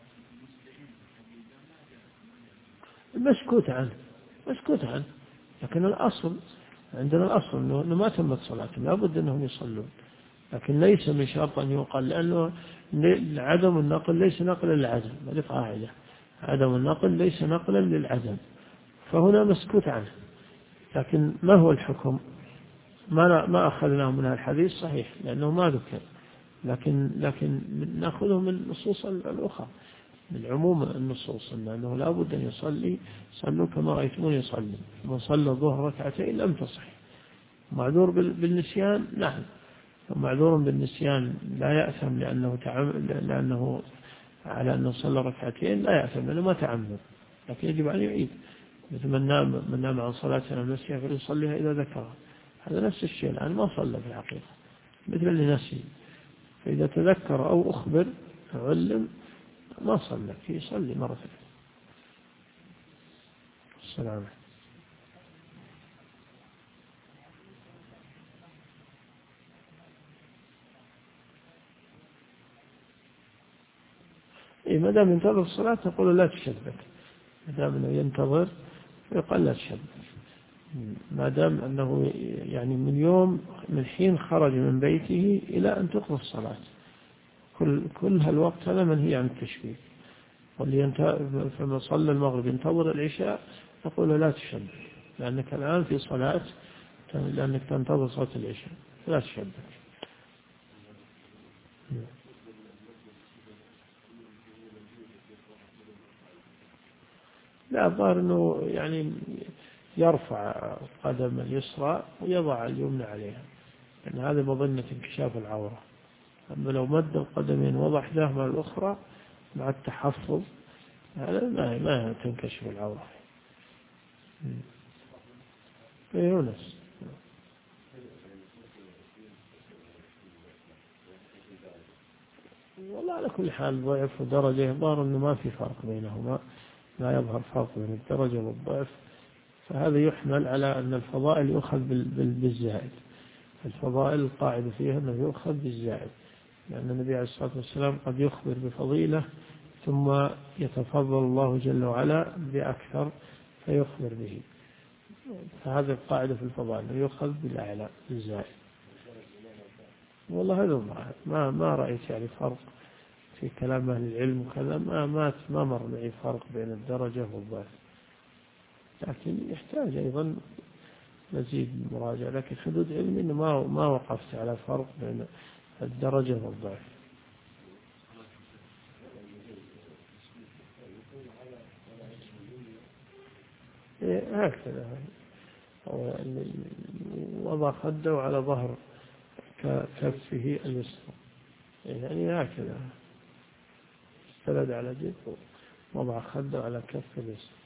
مسكوت عنه، لكن الأصل عندنا الأصل أنه ما تمت صلاتهم، لا بد أنهم يصلون، لكن ليس من شرط أن يقال، لأنه عدم النقل ليس نقلا للعدم، هذه قاعدة، عدم النقل ليس نقلا للعدم، فهنا مسكوت عنه. لكن ما هو الحكم؟ ما أخذناه من الحديث صحيح لأنه ما ذكر، لكن نأخذه من النصوص الأخرى، من عموم النصوص أنه لا بد أن يصلي، صلوا كما رأيتموني يصلي، من صلى الظهر ركعتين لم تصح. معذور بالنسيان نعم، معذور بالنسيان لا يأثم لأنه على أنه صلى ركعتين لا يأثم لأنه ما تعمد، لكن يجب أن يعيد، مثل من نام عن صلاتنا المسيح فليصليها إذا ذكرها، هذا نفس الشيء الآن ما صلى في الحقيقة، مثل اللي نسي، فإذا تذكر أو أخبر علم ما صلى يصلي مرة ثانية. السلام. ما دام ينتظر الصلاة نقول لا تشبك، ما دام أنه ينتظر يقال لا تشبك، ما دام أنه يعني من حين خرج من بيته إلى أن تقضى الصلاة، كل هالوقت هذا منهي عن التشبيك. فما صلى المغرب ينتظر العشاء نقول لا تشبك، لأنك الآن في صلاة، لأنك تنتظر صلاة العشاء، لا تشبك. لا، الظاهر أنه يعني يرفع قدم اليسرى ويضع اليمنى عليها، لأن هذا مظنة انكشاف العورة. أما لو مد القدمين وضع إحداهما الأخرى مع التحفظ هذا ما تنكشف العورة. يونس. والله على كل حال ضعف ودرجة يظهر أنه ما في فرق بينهما، لا يظهر فرق بين الدرجة والضعف، فهذا يحمل على أن الفضائل يؤخذ بالزائد. الفضائل القاعدة فيها أنه يؤخذ بالزائد، لأن النبي عليه الصلاة والسلام قد يخبر بفضيلة ثم يتفضل الله جل وعلا بأكثر فيخبر به، فهذه القاعدة في الفضائل يؤخذ بالأعلى بالزائد. والله هذا الظاهر، ما رأيت يعني فرق في كلام أهل العلم وكذا، ما مر معي فرق بين الدرجة والضعف، لكن يحتاج أيضا مزيد مراجعة. لكن حدود علمي إنه ما وقفت على فرق بين الدرجة والضعف. هكذا وضع خده على ظهر كفه اليسرى، يعني هكذا استند على جد وضع خده على كف اليسرى،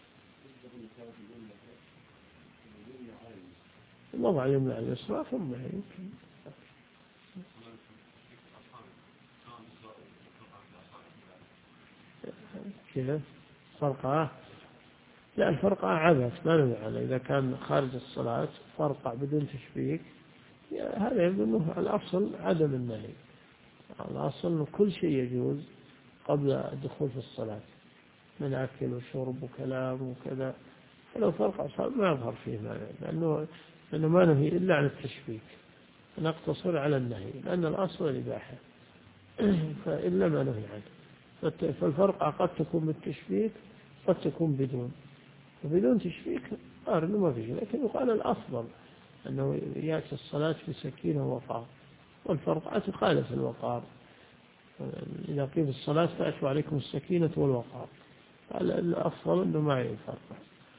وضع اليمنى على اليسرى ثم يمكن كذا فرقعة. لا، الفرقعة عبث ما نوع عليه، إذا كان خارج الصلاة فرقع بدون تشبيك هذا يبدو أنه الأصل عدم النهي. الأصل أنه كل شيء يجوز قبل الدخول في الصلاة من أكل وشرب وكلام وكذا، فلو فرقع صار ما يظهر فيه مانع، لأنه ما نهي إلا عن التشبيك، نقتصر على النهي لأن الأصل الإباحة فإلا ما نهي عنه. فالفرقعة قد تكون بالتشبيك قد تكون بدون تشبيك، قال إنه ما فيه، لكن يقال الأفضل أنه يأتي الصلاة بسكينة ووقار، والفرقعة تخالف الوقار. إذا قيل الصلاة فأتوا عليكم السكينة والوقار، الأفضل أنه ما يفرق.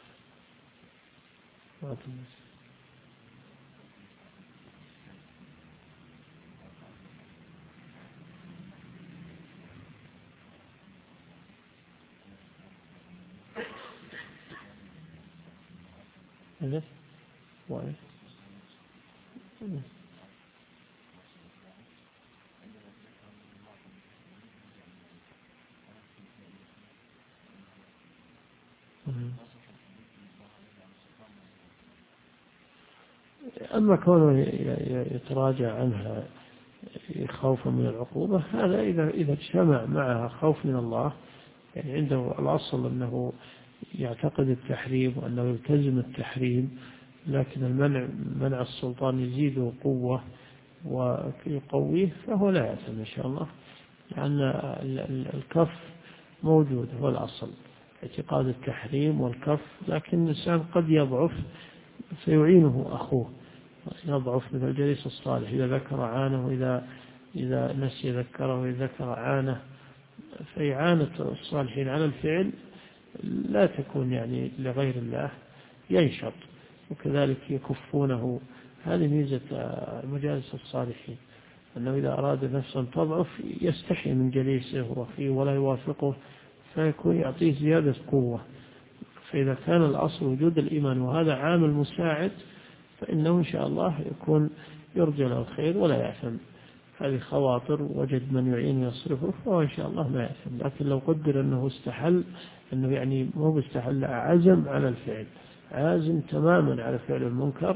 أما كونه يتراجع عنها خوفا من العقوبة، هذا إذا اجتمع معها خوف من الله، يعني عنده الأصل أنه يعتقد التحريم وأنه يلتزم التحريم، لكن منع السلطان يزيده قوة ويقويه، فهو لا يأثم إن شاء الله، لأن الكف موجود هو الأصل، اعتقاد التحريم والكف، لكن الإنسان قد يضعف فيعينه أخوه، يضعف مثل الجليس الصالح إذا ذكر عانه، إذا نسي ذكره، إذا ذكر عانه، فإعانة الصالحين على الفعل لا تكون يعني لغير الله، ينشط، وكذلك يكفونه. هذه ميزة مجالس الصالحين، أنه إذا أراد نفسا تضعف يستحي من جليسه وأخيه ولا يوافقه، فيكون يعطيه زيادة قوة. فإذا كان الأصل وجود الإيمان وهذا عامل مساعد، فإنه إن شاء الله يكون يرجى له الخير ولا يأثم. هذه خواطر وجد من يعين يصرفه، فهو إن شاء الله ما يأثم. لكن لو قدر أنه استحل، أنه يعني مو بيستحل، عزم على الفعل، عازم تماما على فعل المنكر،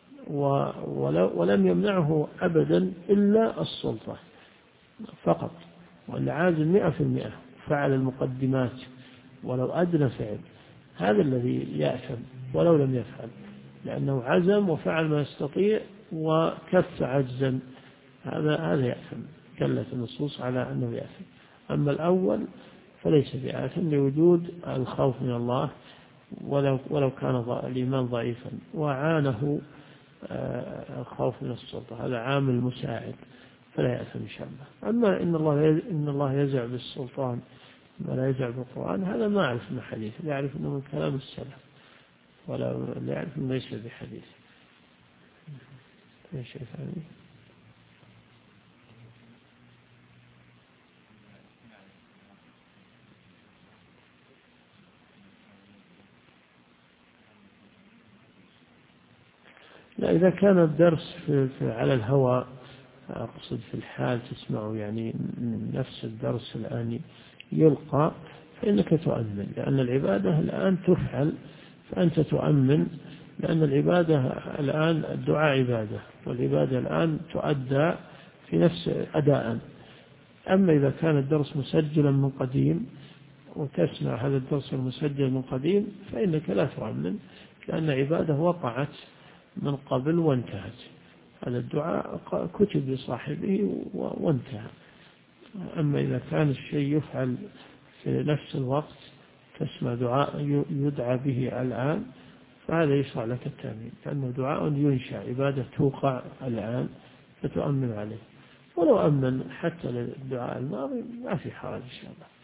ولم يمنعه أبدا إلا السلطة فقط، وأن عازم 100% فعل المقدمات ولو أدنى فعل، هذا الذي يأثم ولو لم يفعل، لأنه عزم وفعل ما يستطيع وكف عجزا، هذا يأثم. دلت النصوص على أنه يأثم. أما الأول فليس بآثم لوجود الخوف من الله، ولو كان الإيمان ضعيفا وعانه الخوف من السلطة، هذا عامل مساعد فلا يأثم إن شاء الله. أما إن الله يزع بالسلطان ولا يزع بالقرآن، هذا ما أعرف من حديث، لا أعرف أنه من كلام السلف، ولا يعرف أنه ليس بحديث. في شيء ثاني؟ لا، إذا كان الدرس على الهواء، أقصد في الحال تسمعه يعني نفس الدرس الآن يلقى، فإنك تؤمن، لأن العبادة الآن تفعل، فأنت تؤمن، لأن العبادة الآن الدعاء عبادة، والعبادة الآن تؤدى في نفس أداء. أما إذا كان الدرس مسجلا من قديم وتسمع هذا الدرس المسجل من قديم، فإنك لا تؤمن، لأن عبادة وقعت من قبل وانتهت. هذا الدعاء كتب لصاحبه وانتهى. أما إذا كان الشيء يفعل في نفس الوقت، تسمع دعاء يدعى به الآن، فهذا يشرع لك التأمين، لأنه دعاء ينشأ، عبادة توقع الآن فتؤمن عليه. ولو أمن حتى للدعاء الماضي ما في حرج إن شاء الله.